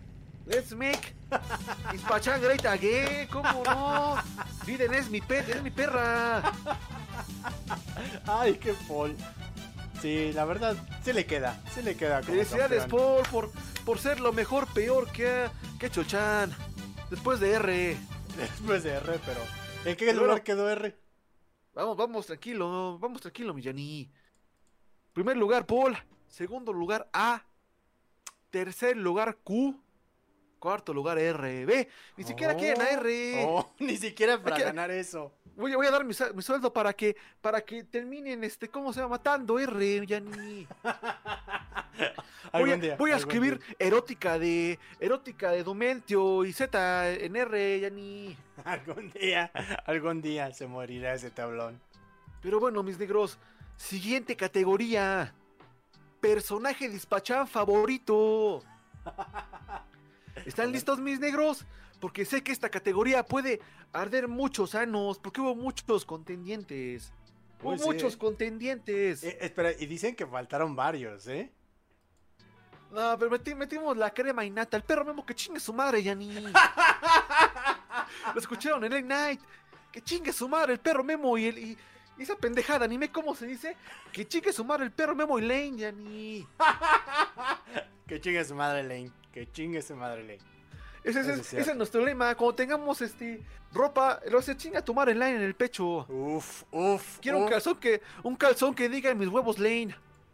Let's make Dispachan great again. ¿Cómo no? Biden es mi pet, es mi perra. Ay, qué Paul. Sí, la verdad, sí le queda, sí le queda como Felicidades, campeón. Paul, por, por ser lo mejor, peor que ha que ha hecho Chan. Después de R. Después de R, pero ¿en qué Pero lugar bueno. quedó R? Vamos, vamos, tranquilo, vamos tranquilo, mi Yanni. Primer lugar, Paul. Segundo lugar, A. Tercer lugar, Q. Cuarto lugar, R. Ve, ni siquiera Oh, quieren a R. oh, ni siquiera para Hay que- ganar eso. Voy, a- voy a dar mi, sa- mi sueldo para que para que terminen, este, ¿cómo se llama? Matando R, Yanni. Voy a, Algún día, voy a algún escribir día. erótica de erótica de Domentio y Z en R, Yanni. Algún día, algún día se morirá ese tablón. Pero bueno, mis negros, siguiente categoría. Personaje Dispachan favorito. ¿Están listos, mis negros? Porque sé que esta categoría puede arder muchos anos, porque hubo muchos contendientes. Hubo Uy, sí, muchos eh. contendientes. Eh, espera, y dicen que faltaron varios, ¿eh? No, pero meti- metimos la crema y nata. El perro Memo que chingue su madre, Yanni. Lo escucharon en el Night. Que chingue su madre el perro Memo y, el, y, y esa pendejada. Anime, ¿cómo se dice? Que chingue su madre el perro Memo y Lane, Yanni. Que chingue su madre Lane, que chingue su madre Lane. Ese, ese- Eso es ese cierto. es nuestro lema. Cuando tengamos este ropa, lo hace chinga tu madre Lane en el pecho. Uf, uf. Quiero un uf. calzón que un calzón que diga en mis huevos Lane.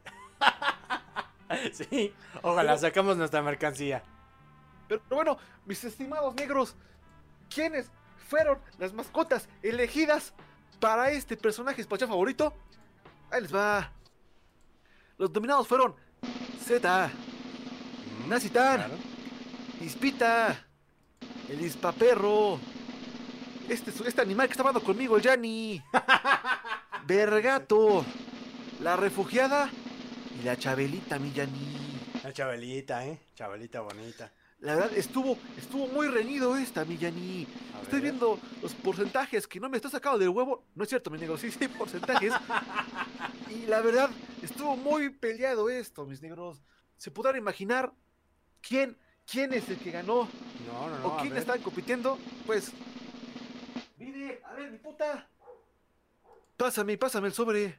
Sí, ojalá Pero- sacamos nuestra mercancía. Pero bueno, mis estimados negros, ¿quiénes fueron las mascotas elegidas para este personaje espacial favorito? Ahí les va. Los nominados fueron Z, Mm, Nacitan, claro. Ispita, el Ispaperro, este, su- este animal que está hablando conmigo, el Yanni, Vergato, la refugiada y la Chabelita, mi Yanni. La Chabelita, ¿eh? Chabelita bonita. La verdad, estuvo, estuvo muy reñido esta, mi Yanni. A Estoy ver. viendo los porcentajes que no me está sacado del huevo. No es cierto, mi negro, sí, sí, porcentajes. Y la verdad, estuvo muy peleado esto, mis negros. Se podrán imaginar quién, quién es el que ganó No, no, no. o a quién ver. están compitiendo. Pues, mire, a ver, mi puta. Pásame, pásame el sobre.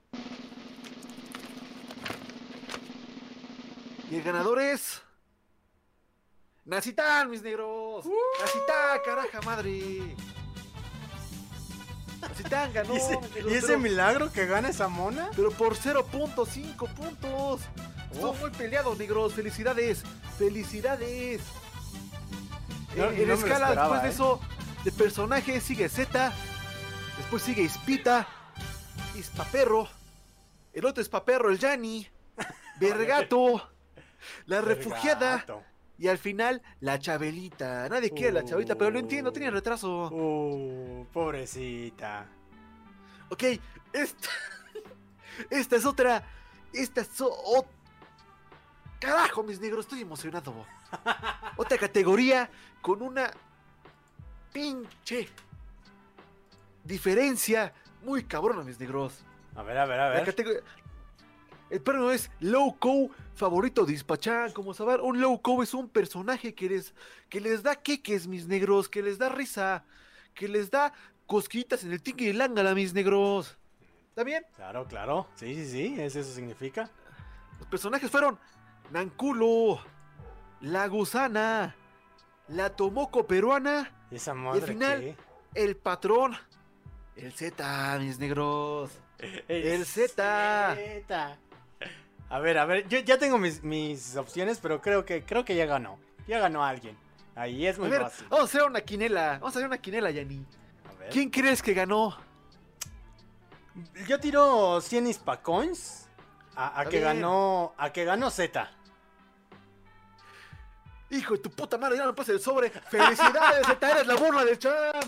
Y el ganador es... Nacitán, mis negros. Nacitán, caraja madre. Nacitán ganó. ¿Y ese, mis negros, y ese pero, milagro que gana esa mona? pero por cero punto cinco puntos. Estuvo Uf. muy peleado, negros. Felicidades. Felicidades. No- en en no me lo escala, esperaba, después de ¿eh? eso, de personaje sigue Z. Después sigue Ispita. Ispaperro. El otro Ispaperro, el Yanni. Vergato. La refugiada. Vergato. Y al final, la Chabelita. Nadie quiere la Chabelita, pero lo entiendo, tiene retraso. Uh, pobrecita. Ok, esta, esta es otra. Esta es o- o- Carajo, mis negros, estoy emocionado. Otra categoría con una pinche diferencia muy cabrona, mis negros. A ver, a ver, a La ver. categoría... El premio es Loco favorito de Dispachan. Como saber, un Loco es un personaje que les, que les da queques, mis negros, que les da risa, que les da cosquitas en el tigre y lángala, mis negros. ¿Está bien? Claro, claro. Sí, sí, sí. ¿Es eso significa? Los personajes fueron Nanculo, la gusana, la Tomoko peruana, ¿Y esa madre final, qué? el patrón, el Z, mis negros. El Z. Zeta. A ver, a ver. Yo ya tengo mis, mis opciones, pero creo que creo que ya ganó. Ya ganó alguien. Ahí es A muy ver, fácil. vamos a hacer una quinela. Vamos a hacer una quinela, Yanni. A ver. ¿Quién crees que ganó? Yo tiro cien Ispacoins a, a A que ver. ganó. A que ganó Z. Hijo de tu puta madre, ya no pasa el sobre. ¡Felicidades, Z! ¡Eres la burla del champ!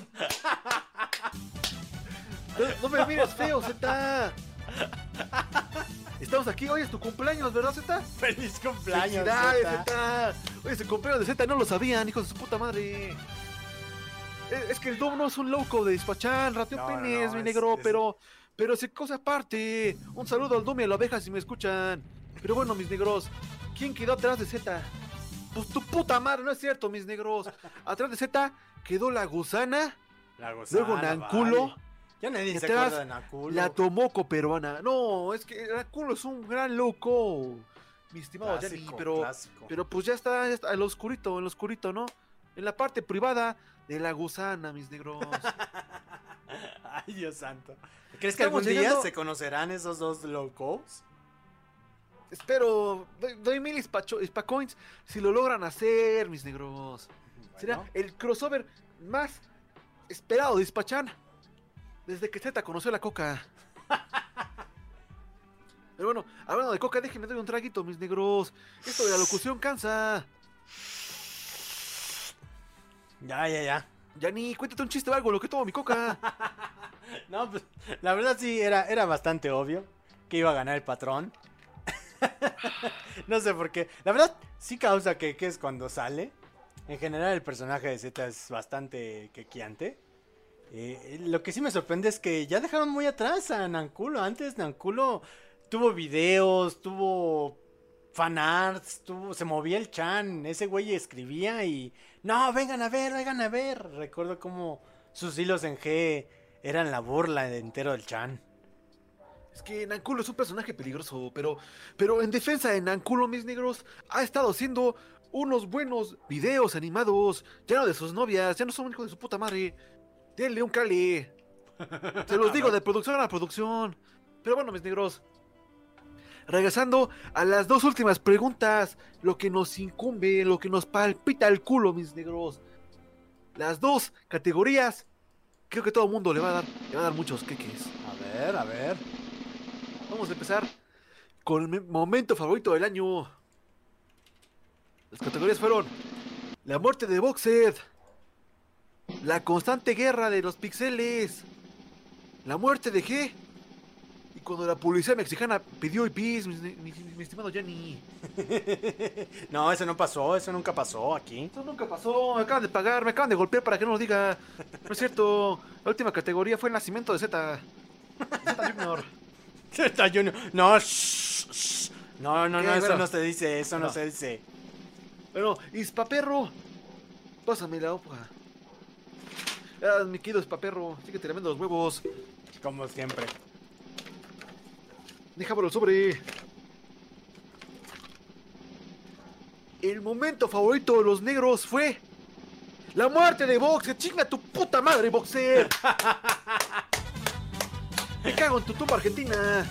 No, no me mires feo, Z. Estamos aquí, hoy es tu cumpleaños, ¿verdad, Z? ¡Feliz cumpleaños, ¡Felicidades, Zeta! Z! Hoy es el cumpleaños de Z, no lo sabían, hijos de su puta madre. Es, es que el Dom no es un loco de Dispachan, rateo No, no, penes, no, mi es- negro, es- pero... Pero se cosa aparte. Un saludo al Dom y a la abeja si me escuchan. Pero bueno, mis negros, ¿quién quedó atrás de Z? Pues tu puta madre, no es cierto, mis negros. Atrás de Z quedó la gusana. La gusana, Luego Nanculo. vale. Ya nadie Y se atrás, acuerda de Nanculo. La Tomoko peruana. No, es que Nanculo es un gran loco. Mi estimado Yanni, Clásico, pero, clásico. pero pues ya está, ya está en lo oscurito, en lo oscurito, ¿no? En la parte privada de la gusana, mis negros. Ay, Dios santo. ¿Crees que Estamos algún día llegando- se conocerán esos dos locos? Espero, doy, doy mil ispacho- ispacoins si lo logran hacer, mis negros. Será Bueno. el crossover más esperado de Ispachan desde que Z conoció la coca. Pero bueno, hablando de coca, déjenme dar un traguito, mis negros. Esto de la locución cansa. Ya, ya, ya. Yanni, cuéntate un chiste o algo, lo que tomo mi coca. No, pues la verdad sí, era, era bastante obvio que iba a ganar el patrón. No sé por qué. La verdad sí causa que, que es cuando sale. En general el personaje de Z es bastante quequiante. Eh, lo que sí me sorprende es que ya dejaron muy atrás a Nanculo. Antes Nanculo tuvo videos, tuvo fanarts, tuvo, se movía el chan. Ese güey escribía y... No, vengan a ver, vengan a ver. Recuerdo cómo sus hilos en G eran la burla de entero del chan. Es que Nanculo es un personaje peligroso, pero, pero en defensa de Nanculo, mis negros, ha estado haciendo unos buenos videos animados, ya no de sus novias, ya no son un hijo de su puta madre. Denle un cali. Se los digo de producción a producción. Pero bueno, mis negros, regresando a las dos últimas preguntas, lo que nos incumbe, lo que nos palpita el culo, mis negros. Las dos categorías, creo que todo el mundo le va a dar, le va a dar muchos queques. A ver, a ver. Vamos a empezar con mi momento favorito del año. Las categorías fueron la muerte de Boxed, la constante guerra de los pixeles, la muerte de G y cuando la policía mexicana pidió I Ps, mi, mi- mi estimado Yanni. No, eso no pasó, eso nunca pasó aquí. Eso nunca pasó, me acaban de pagar, me acaban de golpear para que no lo diga. No es cierto, la última categoría fue el nacimiento de Z. Z Junior. Z Junior. No, shh, shh. No, no, ¿Qué? no, eso Bueno. no se dice, eso no, No. se dice. Bueno, Ispaperro, pásame la hoja. Ah, mi querido Ispaperro, sigue tirando los huevos. Como siempre. Déjamelo sobre. El momento favorito de los negros fue la muerte de Boxer. Chinga tu puta madre, Boxer. Me cago en tu tumba argentina.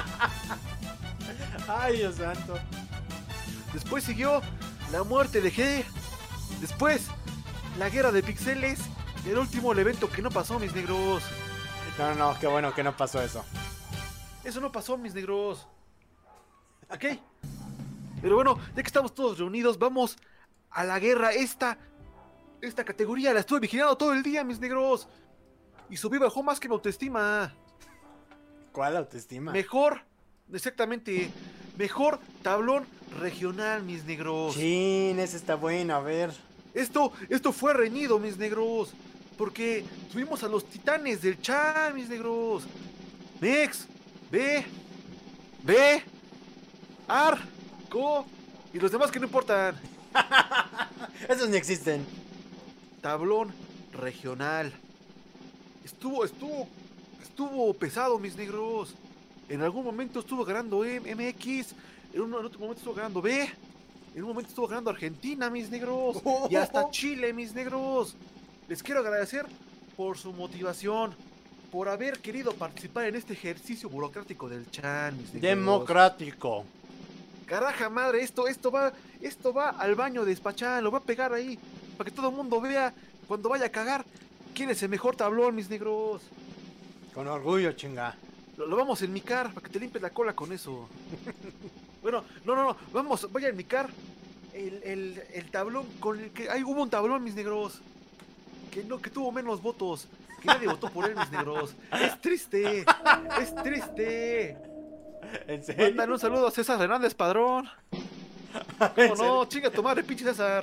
Ay, Dios santo. Después siguió la muerte de G. Después, la guerra de pixeles. Y el último, el evento que no pasó, mis negros. No, no, qué bueno que no pasó eso. Eso no pasó, mis negros. Ok. Pero bueno, ya que estamos todos reunidos, vamos a la guerra. Esta, esta categoría la estuve vigilando todo el día, mis negros. Y subí bajó más que mi autoestima. ¿Cuál autoestima? Mejor, exactamente, mejor tablón regional, mis negros. Chin, ese está bueno, a ver. Esto, esto fue reñido, mis negros. Porque subimos a los titanes del chan, mis negros. Nex, B, B, Ar, Co y los demás que no importan. Esos ni existen. Tablón regional. Estuvo, estuvo, estuvo pesado, mis negros. En algún momento estuvo ganando M X. En, un, en otro momento estuvo ganando B. En un momento estuvo ganando Argentina, mis negros. Y hasta Chile, mis negros. Les quiero agradecer por su motivación. Por haber querido participar en este ejercicio burocrático del chan, mis negros. Democrático. Caraja madre, esto, esto va, esto va al baño de Despachán, lo va a pegar ahí, para que todo el mundo vea cuando vaya a cagar quién es el mejor tablón, mis negros. Con orgullo, chinga. Lo, lo vamos a enmicar para que te limpies la cola con eso. Bueno, no, no, no, vamos, voy a enmicar el, el, el tablón con el que, ahí hubo un tablón, mis negros, que no, que tuvo menos votos, que nadie votó por él, mis negros. Es triste, es triste. ¿En serio? Mándale un saludo a César Hernández Padrón. ¿En ¿Cómo serio? no? Chinga tu madre, pinche César.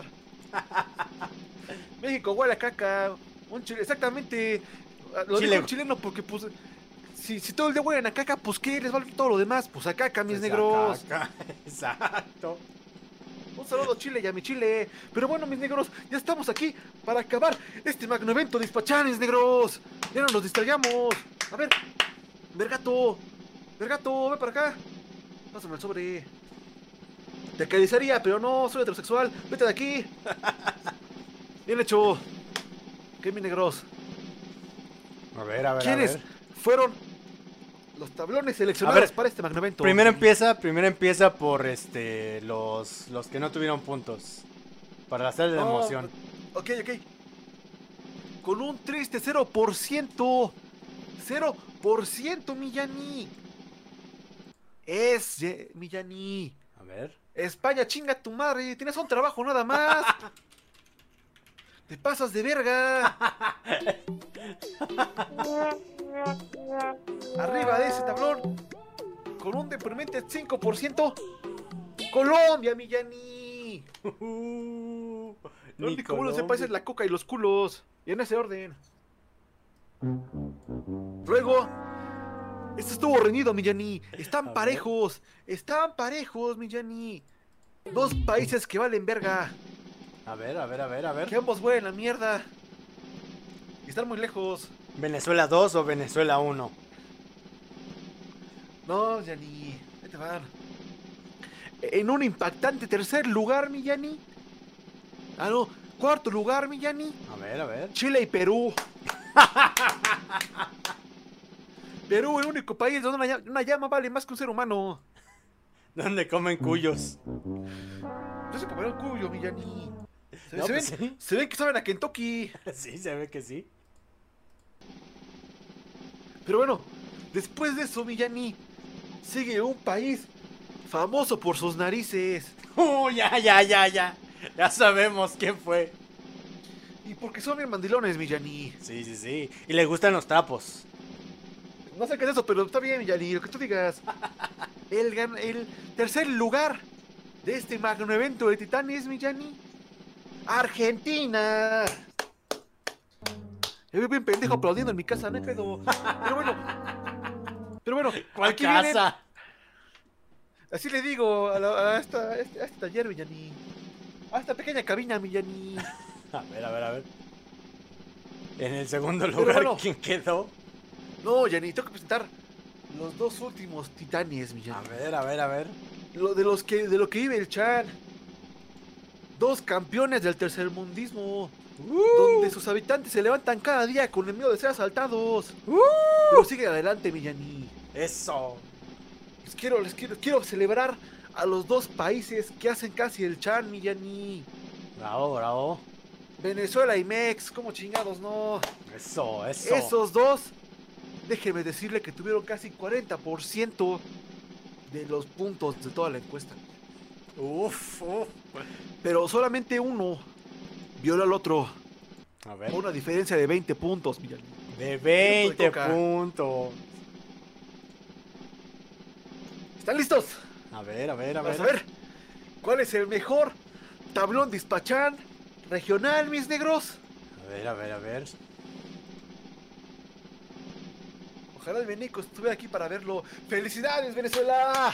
México huele a caca. Un chile, exactamente. Lo Chile. dijo un chileno porque, pues, si, si todo el día huelen a caca, pues, ¿qué les vale todo lo demás? Pues a caca, mis Pues negros. acá, acá. Exacto. Un saludo Chile y a mi Chile. Pero bueno, mis negros, ya estamos aquí para acabar este magno evento de Hispachán, mis negros. Ya no nos distraigamos. A ver, Vergato, Vergato, ven para acá. Pásame el sobre. Te acariciaría, pero no, soy heterosexual. Vete de aquí. Bien hecho. ¿Qué, mis negros? A ver, a ver, ¿Quiénes a ver. fueron los tablones seleccionados A ver, para este magno evento? Primero empieza, primero empieza por este los, los que no tuvieron puntos. Para hacer de No, emoción. Ok, ok. Con un triste cero por ciento. cero por ciento, Millani. Es, ye- Millani. A ver. España, chinga tu madre. Tienes un trabajo nada más. Te pasas de verga. Arriba de ese tablón, con un deprimente cinco por ciento, Colombia, Millani. Uh, Lo ni único bueno de ese Colombia. país es la coca y los culos. Y en ese orden. Luego, esto estuvo reñido, Millani. Están A parejos. Están parejos, Millani. Dos países que valen verga. A ver, a ver, a ver, a ver. Que ambos huelen la mierda. Y están muy lejos. ¿Venezuela dos o Venezuela uno? No, Millani. Ahí te van. En un impactante tercer lugar, Millani. Ah, no. Cuarto lugar, Millani. A ver, a ver. Chile y Perú. Perú, el único país donde una llama, una llama vale más que un ser humano. ¿Dónde comen cuyos? Yo sé comer un cuyo, Millani. Se, No, se pues ven, sí. se ven que saben a Kentucky. Sí, se ve que sí. Pero bueno, después de eso, Millani, sigue un país famoso por sus narices. Uh, ya, ya, ya, ya. Ya sabemos quién fue. Y porque son bien mandilones, Millani. Sí, sí, sí. Y le gustan los trapos. No sé qué es eso, pero está bien, Millani, lo que tú digas. El, gan- el tercer lugar de este magno evento de Titanes, Millani. Argentina. Yo vi bien pendejo aplaudiendo en mi casa, no hay pedo. Pero bueno. Pero bueno, ¿Cuál aquí vienen- casa? así le digo a, la- a esta, a este, a este taller, Millani. A esta pequeña cabina, Millani. A ver, a ver, a ver. En el segundo Pero lugar, bueno. ¿quién quedó? No, Millani, tengo que presentar los dos últimos titanes, A Millani. ver, a ver, a ver. Lo de los que de lo que vive el Chan. Dos campeones del tercermundismo, donde sus habitantes se levantan cada día con el miedo de ser asaltados. Pero sigue adelante, Millani. Eso. Les quiero, les quiero, quiero celebrar a los dos países que hacen casi el Chan, Millani. Bravo, bravo. Venezuela y Mex, como chingados, no. Eso, eso. Esos dos, déjeme decirle que tuvieron casi cuarenta por ciento de los puntos de toda la encuesta. Uf, uf. Pero solamente uno viola al otro. A ver. Una diferencia de veinte puntos, Millani. De veinte coca. puntos. ¿Están listos? A ver, a ver, a ver. Vamos a ver. ¿Cuál es el mejor tablón Dispachán regional, mis negros? A ver, a ver, a ver. Ojalá el Benico estuviera aquí para verlo. ¡Felicidades, Venezuela!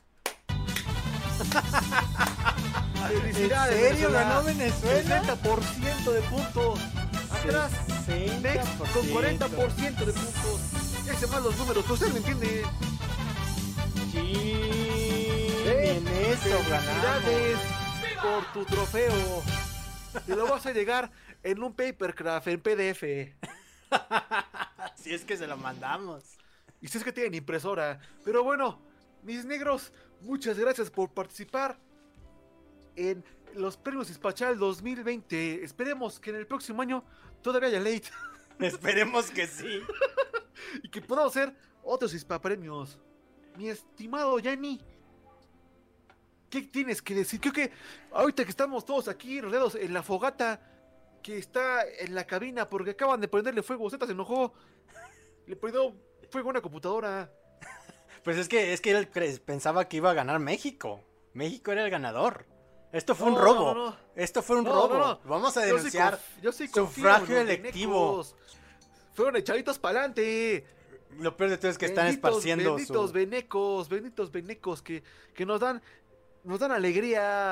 ¡Felicidades, ¿En serio Venezuela! ganó Venezuela? sesenta por ciento de puntos. Atrás, Mex con cuarenta por ciento de puntos. Ya se van los números, pero usted me entiende. Sí, ¡Eh! en esto ganamos. ¡Felicidades por tu trofeo! Te lo vas a llegar en un papercraft, en P D F. Si es que se lo mandamos. Y si es que tienen impresora. Pero bueno, mis negros, muchas gracias por participar en los premios Hispachal dos mil veinte. Esperemos que en el próximo año todavía haya late Esperemos que sí. y que podamos hacer otros Hispapremios. Mi estimado Yanni, ¿qué tienes que decir? Creo que ahorita que estamos todos aquí rodeados en la fogata que está en la cabina porque acaban de prenderle fuego, Z se enojó, le prendió fuego a una computadora. Pues es que, es que él cre- pensaba que iba a ganar México. México era el ganador. Esto fue un No, robo. no, no. Esto fue un No, robo. no, no. Vamos a Yo sí denunciar. conf- yo sí confío en sufragio los electivo. venecos. Fueron echaditos para adelante. Lo peor de todo es que están benditos, esparciendo benditos su... venecos, benditos venecos que, que nos dan nos dan alegría.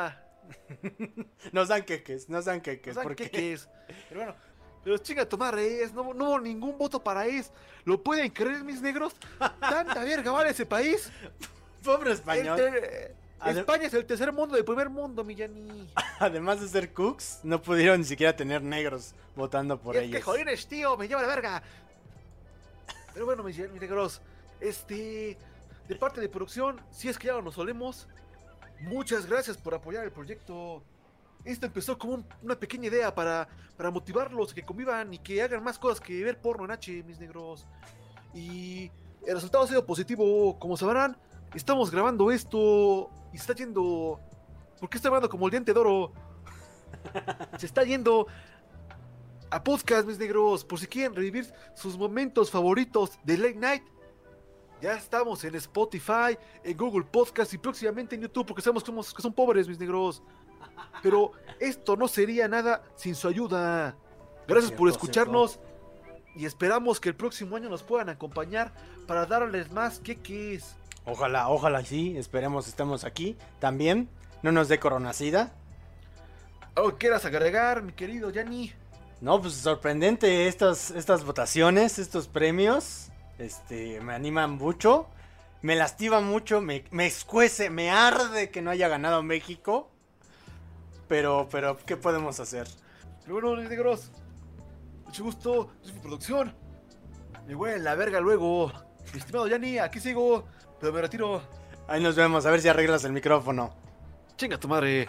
Nos dan queques, nos dan queques. O sea, ¿por ¿qué, qué? qué es? Pero bueno, pero chinga tu madre, es, no, no hubo ningún voto para es. ¿Lo pueden creer, mis negros? ¿Tanta verga vale ese país? Pobre español. El ter- Adem- España es el tercer mundo del primer mundo, Millani. Además de ser cooks, no pudieron ni siquiera tener negros votando por Y es ellos. que jolines, tío, me lleva la verga. Pero bueno, mis, mis negros, este, de parte de producción, si es que ya nos solemos, muchas gracias por apoyar el proyecto. Esto empezó como un- una pequeña idea para, para motivarlos a que convivan y que hagan más cosas que ver porno en H, mis negros. Y el resultado ha sido positivo. Como sabrán, estamos grabando esto y se está yendo... ¿Por qué está grabando como el diente de oro? Se está yendo a podcast, mis negros, por si quieren revivir sus momentos favoritos de Late Night. Ya estamos en Spotify, en Google Podcast y próximamente en YouTube, porque sabemos que, somos- que son pobres, mis negros. Pero esto no sería nada sin su ayuda. Gracias Cierto, por escucharnos y esperamos que el próximo año nos puedan acompañar para darles más queques. Ojalá, ojalá sí, esperemos estemos aquí también. No nos dé coronacida. ¿Algo quieras agregar, mi querido Yanni? No, pues sorprendente estas, estas votaciones, estos premios. Este, me animan mucho. Me lastima mucho, me, me escuece, me arde que no haya ganado México. Pero, pero, ¿qué podemos hacer? Pero bueno, mis negros, mucho gusto, yo soy mi producción. Me voy a la verga luego. Mi estimado Yanni, aquí sigo, pero me retiro. Ahí nos vemos, a ver si arreglas el micrófono. Chinga tu madre.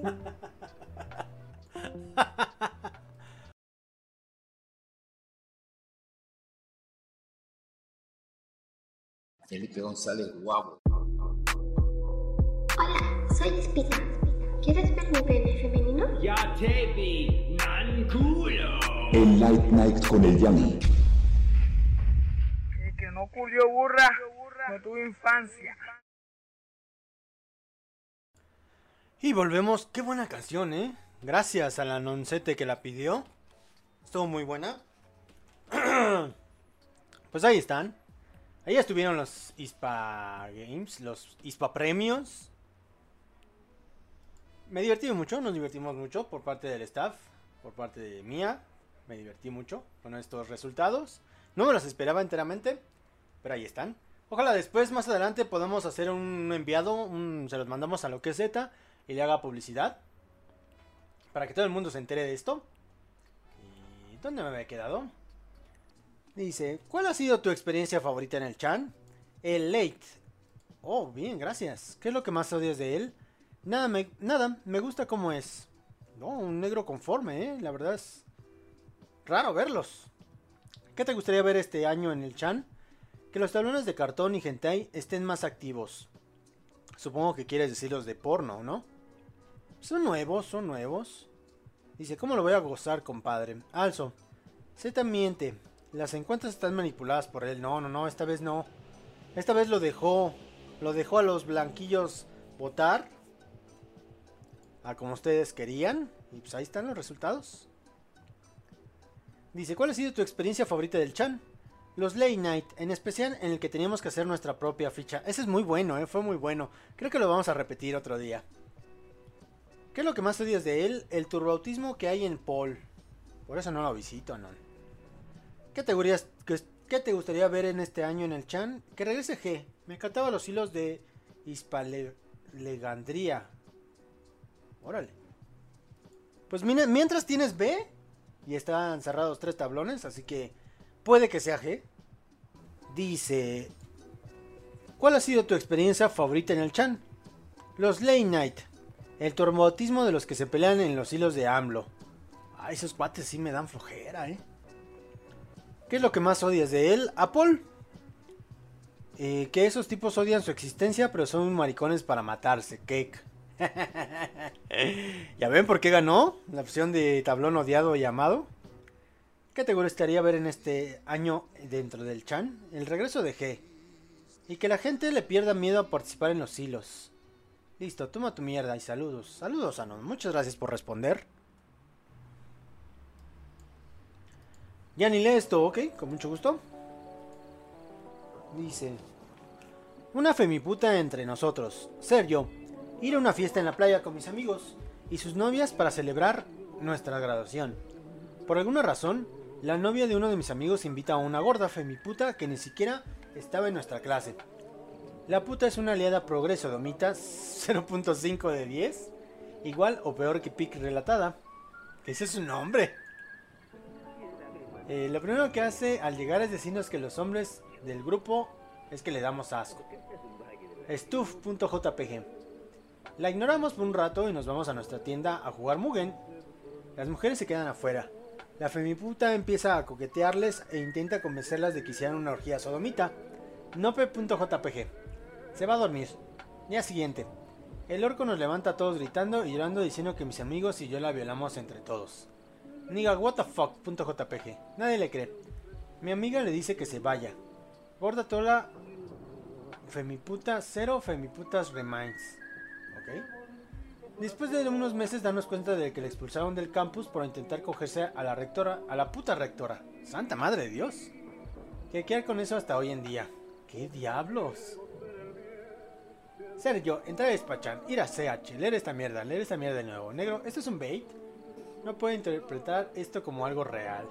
Felipe González, guapo. Hola, soy Espina. ¿Quieres ver mi pene femenino? Ya te vi, nan culo. El Light Night con el Yanni. Y que no culió burra, no tuvo infancia. Y volvemos, qué buena canción, ¿eh? Gracias a la noncete que la pidió. Estuvo muy buena. Pues ahí están. Ahí estuvieron los ISPA Games, los ISPA Premios. Me divertí mucho, nos divertimos mucho por parte del staff, por parte de mía. Me divertí mucho con estos resultados. No me los esperaba enteramente, pero ahí están. Ojalá después, más adelante, podamos hacer un enviado, un, se los mandamos a lo que es Z y le haga publicidad. Para que todo el mundo se entere de esto. ¿Y dónde me había quedado? Dice, ¿cuál ha sido tu experiencia favorita en el Chan? El Late. Oh, bien, gracias. ¿Qué es lo que más odias de él? Nada, me, nada, me gusta cómo es. No, un negro conforme, eh. La verdad es raro verlos. ¿Qué te gustaría ver este año en el Chan? Que los tablones de cartón y hentai estén más activos. Supongo que quieres decir los de porno, ¿no? Son nuevos, son nuevos. Dice, ¿cómo lo voy a gozar, compadre? Also, Z miente. Las encuestas están manipuladas por él. No, no, no, esta vez no. Esta vez lo dejó. Lo dejó a los blanquillos votar. A como ustedes querían. Y pues ahí están los resultados. Dice, ¿cuál ha sido tu experiencia favorita del Chan? Los Late Night, en especial en el que teníamos que hacer nuestra propia ficha. Ese es muy bueno, eh, fue muy bueno. Creo que lo vamos a repetir otro día. ¿Qué es lo que más odias de él? El turbautismo que hay en Paul. Por eso no lo visito, ¿no? ¿Qué te, gustaría, qué, ¿Qué te gustaría ver en este año en el Chan? Que regrese G. Me encantaban los hilos de Hispalegandría. Órale. Pues mira, mientras tienes B y están cerrados tres tablones, así que puede que sea G. Dice, ¿cuál ha sido tu experiencia favorita en el Chan? Los Late Night. El turbautismo de los que se pelean en los hilos de AMLO. Ah, esos cuates sí me dan flojera, ¿eh? ¿Qué es lo que más odias de él? Apple. Eh, que esos tipos odian su existencia, pero son muy maricones para matarse. Cake. ¿Ya ven por qué ganó? La opción de tablón odiado y amado. ¿Qué te gustaría ver en este año dentro del Chan? El regreso de G. Y que la gente le pierda miedo a participar en los hilos. Listo, toma tu mierda y saludos. Saludos, Anon. Muchas gracias por responder. Ya ni lee esto, ok, con mucho gusto. Dice, una femiputa entre nosotros. Ser yo. Ir a una fiesta en la playa con mis amigos. y sus novias para celebrar nuestra graduación. Por alguna razón, la novia de uno de mis amigos invita a una gorda femiputa que ni siquiera estaba en nuestra clase. La puta es una aliada progreso domita cero punto cinco de diez, igual o peor que Pic relatada. Ese es su nombre. Eh, lo primero que hace al llegar es decirnos que los hombres del grupo es que le damos asco. Stuff.jpg. La ignoramos por un rato y nos vamos a nuestra tienda a jugar Mugen. Las mujeres se quedan afuera. La femiputa empieza a coquetearles e intenta convencerlas de que hicieran una orgía sodomita. Nope.jpg. Se va a dormir. Día siguiente. El orco nos levanta a todos gritando y llorando diciendo que mis amigos y yo la violamos entre todos. Nigga, what the fuck.jpg. Nadie le cree. Mi amiga le dice que se vaya. Gorda tola. Femiputa cero femiputas remains. Ok. Después de unos meses darnos cuenta de que le expulsaron del campus por intentar cogerse a la rectora, a la puta rectora. Santa madre de Dios. Que quedar con eso hasta hoy en día. ¿Qué diablos? Sergio, entrar a despachar, ir a C H, leer esta mierda, leer esta mierda de nuevo. Negro, ¿esto es un bait? No puedo interpretar esto como algo real.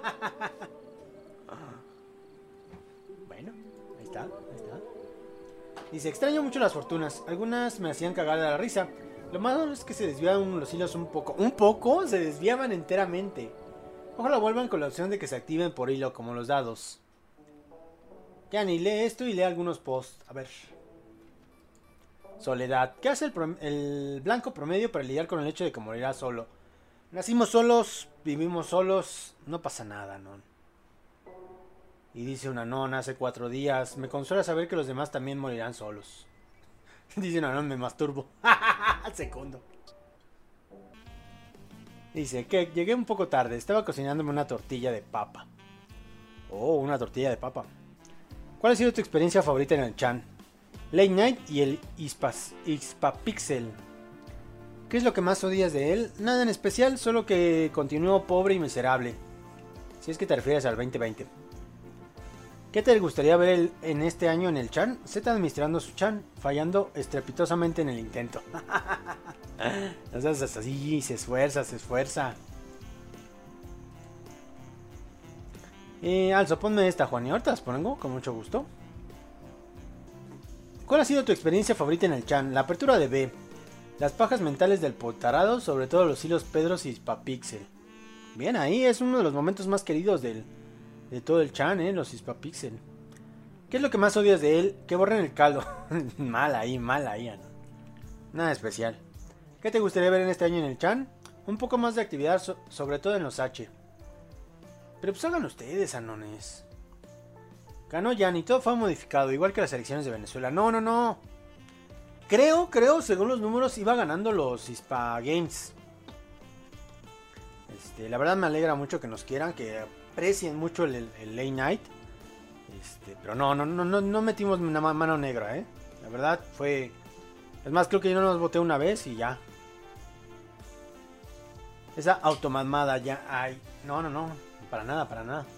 Bueno, ahí está, ahí está. Dice, extraño mucho las fortunas. Algunas me hacían cagar de la risa. Lo malo es que se desviaban los hilos un poco. ¿Un poco? Se desviaban enteramente. Ojalá vuelvan con la opción de que se activen por hilo, como los dados. Ya ni lee esto y lee algunos posts. A ver. Soledad. ¿Qué hace el, prom- el blanco promedio para lidiar con el hecho de que morirá solo? Nacimos solos, vivimos solos, no pasa nada, ¿no? Y dice una nona hace cuatro días, me consuela saber que los demás también morirán solos. Dice una nona, me masturbo. Segundo. Dice que llegué un poco tarde, estaba cocinándome una tortilla de papa. Oh, una tortilla de papa. ¿Cuál ha sido tu experiencia favorita en el Chan? Late Night y el Ispas, Ispapixel. ¿Qué es lo que más odias de él? Nada en especial, solo que continuó pobre y miserable. Si es que te refieres al veinte veinte. ¿Qué te gustaría ver el, en este año en el Chan? Z administrando su Chan, fallando estrepitosamente en el intento. No seas así, se esfuerza, se esfuerza. Eh, Alzo, ponme esta, Juan, y ahorita las pongo con mucho gusto. ¿Cuál ha sido tu experiencia favorita en el Chan? La apertura de B. Las pajas mentales del potarado, sobre todo los hilos Pedros y Hispapixel. Bien, ahí es uno de los momentos más queridos del, de todo el Chan, ¿eh? Los Hispapixel. ¿Qué es lo que más odias de él? Que borren el caldo. Mal ahí, mal ahí. ¿No? Nada especial. ¿Qué te gustaría ver en este año en el Chan? Un poco más de actividad, so- sobre todo en los H. Pero pues hagan ustedes, anones. Ganó Yanni, todo fue modificado, igual que las elecciones de Venezuela. No, no, no. Creo, creo, según los números, iba ganando los Hispa Games. Este, la verdad me alegra mucho que nos quieran, que aprecien mucho el, el, el Late Night. Este, pero no, no, no, no, no metimos una mano negra, eh. La verdad fue. Es más, creo que yo no nos voté una vez y ya. Esa automamada ya hay. No, no, no. Para nada, para nada.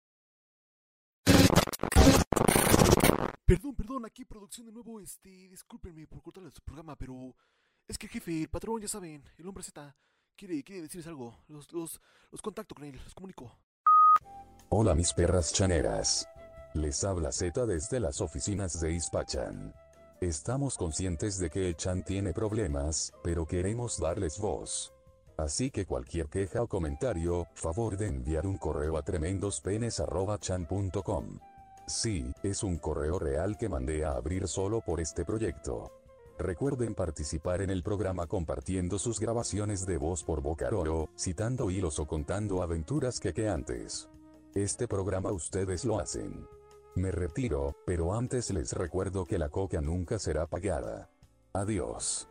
Perdón, perdón, aquí producción de nuevo, este, discúlpenme por cortarle su programa, pero es que el jefe, el patrón, ya saben, el hombre Z, quiere, quiere decirles algo, los, los, los contacto con él, los comunico. Hola mis perras chaneras. Les habla Z desde las oficinas de Ispachan. Estamos conscientes de que el Chan tiene problemas, pero queremos darles voz. Así que cualquier queja o comentario, favor de enviar un correo a tremendospenes arroba chan punto com. Sí, es un correo real que mandé a abrir solo por este proyecto. Recuerden participar en el programa compartiendo sus grabaciones de voz por Bocaroro, citando hilos o contando aventuras que que antes. Este programa ustedes lo hacen. Me retiro, pero antes les recuerdo que la coca nunca será pagada. Adiós.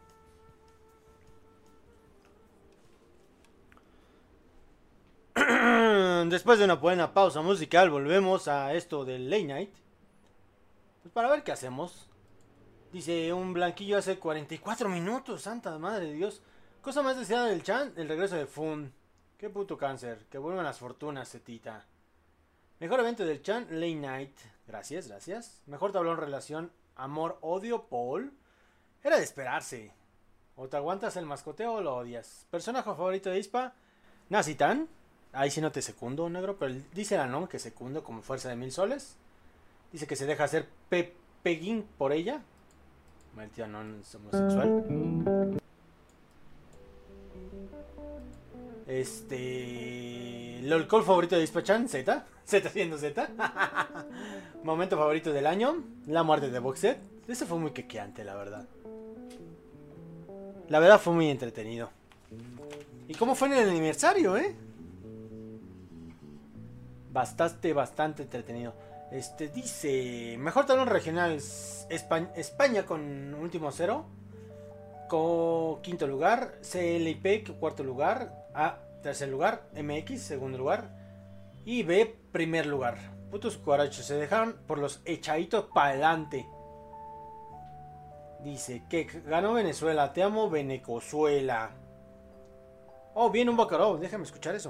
Después de una buena pausa musical, volvemos a esto del Late Night. Pues para ver qué hacemos. Dice un blanquillo hace cuarenta y cuatro minutos, santa madre de Dios. Cosa más deseada del Chan, el regreso de Fun. Qué puto cáncer, que vuelvan las fortunas, setita. Mejor evento del Chan, Late Night. Gracias, gracias. Mejor tablón relación, amor, odio, Paul. Era de esperarse. O te aguantas el mascoteo o lo odias. Personaje favorito de Ispa, Nazitan. Ahí sí no te secundo, negro, pero dice el Anon que secundo como fuerza de mil soles. Dice que se deja hacer pe peguín por ella. El tío Anon es homosexual. Este... El alcohol favorito de Ispachan, Z. Z siendo Z. Momento favorito del año, la muerte de Boxet. Ese fue muy quequeante, la verdad. La verdad fue muy entretenido. ¿Y cómo fue en el aniversario, eh? Bastante, bastante entretenido. Este dice... Mejor tablón regional España, España con último cero. Con quinto lugar. C L I P cuarto lugar. A tercer lugar. M X segundo lugar. Y B primer lugar. Putos cucarachos se dejaron por los echaditos para adelante. Dice que ganó Venezuela. Te amo, Venezuela. Oh, viene un Bacaró. Déjame escuchar eso.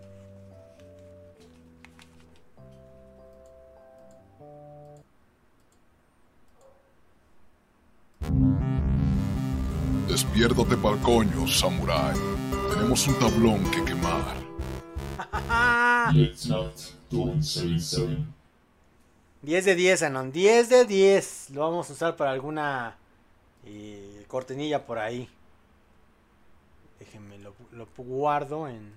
Despiértate pa'l coño, samurái. Tenemos un tablón que quemar. diez de diez, Anon. diez de diez. Lo vamos a usar para alguna eh, cortinilla por ahí. Déjenme, lo, lo guardo en...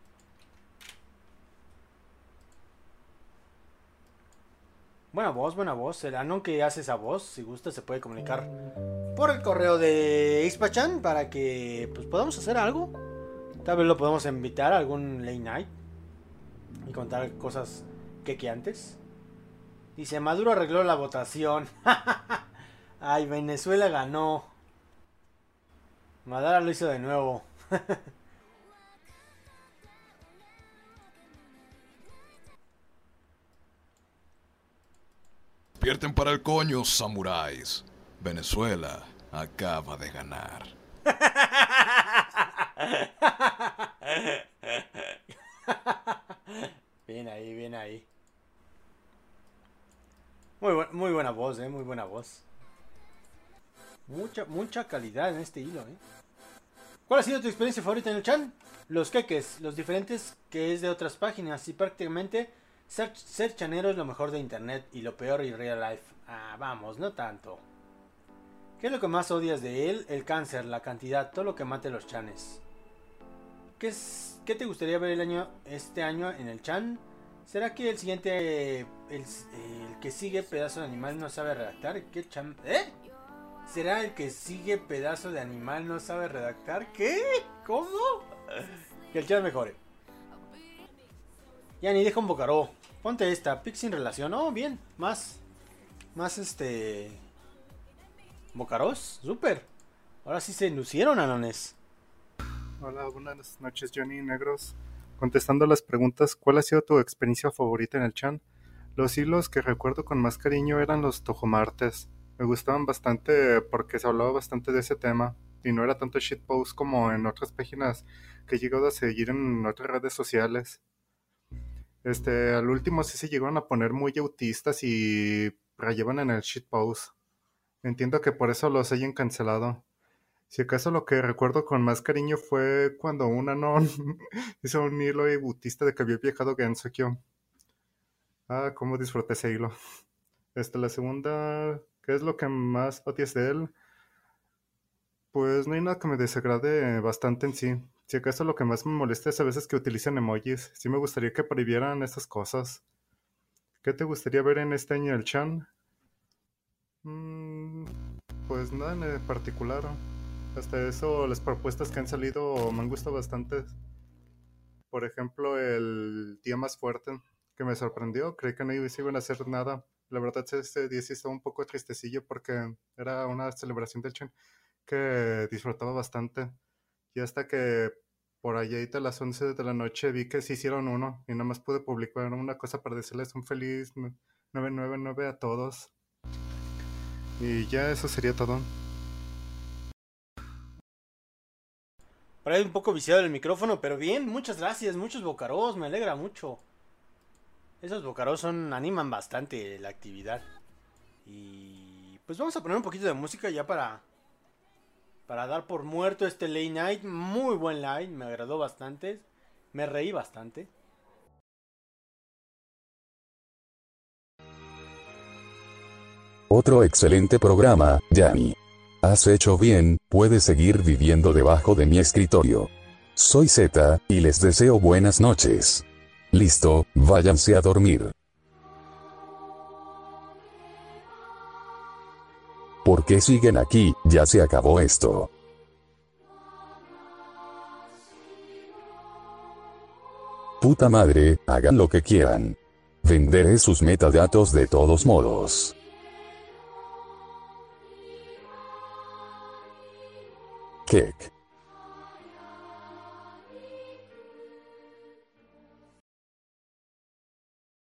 Buena voz, buena voz. El Anon que hace esa voz, si gusta, se puede comunicar por el correo de Ispachan para que pues podamos hacer algo. Tal vez lo podemos invitar a algún late night y contar cosas que que antes. Dice, Maduro arregló la votación. Ay, Venezuela ganó. Madara lo hizo de nuevo. Despierten para el coño, samuráis. Venezuela acaba de ganar. Bien ahí, bien ahí. Muy, bu muy buena voz, eh, muy buena voz. Mucha, mucha calidad en este hilo, eh. ¿Cuál ha sido tu experiencia favorita en el chan? Los queques, los diferentes que es de otras páginas y prácticamente ser, ser chanero es lo mejor de internet y lo peor y real life. Ah, vamos, no tanto. ¿Qué es lo que más odias de él? El cáncer, la cantidad, todo lo que mate los chanes. ¿Qué, es, ¿Qué te gustaría ver el año, este año en el chan? ¿Será que el siguiente, el, el que sigue pedazo de animal no sabe redactar? ¿Qué chan? ¿Eh? ¿Será el que sigue pedazo de animal no sabe redactar? ¿Qué? ¿Cómo? Que el chan mejore. Ya ni deja un bocaró. Ponte esta, pic sin relación. Oh, bien, más. Más este... Bocaros, súper. Ahora sí se lucieron, Anones. Hola, buenas noches, Johnny Negros. Contestando las preguntas, ¿cuál ha sido tu experiencia favorita en el chan? Los hilos que recuerdo con más cariño eran los tojomartes. Me gustaban bastante porque se hablaba bastante de ese tema y no era tanto shitpost como en otras páginas que he llegado a seguir en otras redes sociales. Este, al último sí se llegaron a poner muy autistas y rayaban en el shitpost. Entiendo que por eso los hayan cancelado. Si acaso lo que recuerdo con más cariño fue cuando un Anon hizo un hilo autista de que había viajado a Gensokyo. Ah, cómo disfruté ese hilo. Este, la segunda, ¿qué es lo que más odias de él? Pues no hay nada que me desagrade bastante en sí. Si acaso lo que más me molesta es a veces que utilizan emojis. Sí me gustaría que prohibieran estas cosas. ¿Qué te gustaría ver en este año el chan? Mm, pues nada en particular. Hasta eso, las propuestas que han salido me han gustado bastante. Por ejemplo, el día más fuerte, que me sorprendió. Creí que no iban a hacer nada. La verdad, este día sí estaba un poco tristecillo porque era una celebración del chan que disfrutaba bastante. Y hasta que por allá a las once de la noche vi que se hicieron uno y nada más pude publicar una cosa para decirles un feliz nueve nueve nueve a todos. Y ya eso sería todo. Por ahí un poco viciado el micrófono, pero bien, muchas gracias, muchos bocaros, me alegra mucho. Esos bocaros son, animan bastante la actividad. Y pues vamos a poner un poquito de música ya para para dar por muerto este late night. Muy buen live, me agradó bastante. Me reí bastante. Otro excelente programa, Yanni. Has hecho bien, puedes seguir viviendo debajo de mi escritorio. Soy Z, y les deseo buenas noches. Listo, váyanse a dormir. ¿Por qué siguen aquí? Ya se acabó esto. Puta madre, hagan lo que quieran. Venderé sus metadatos de todos modos. Kick.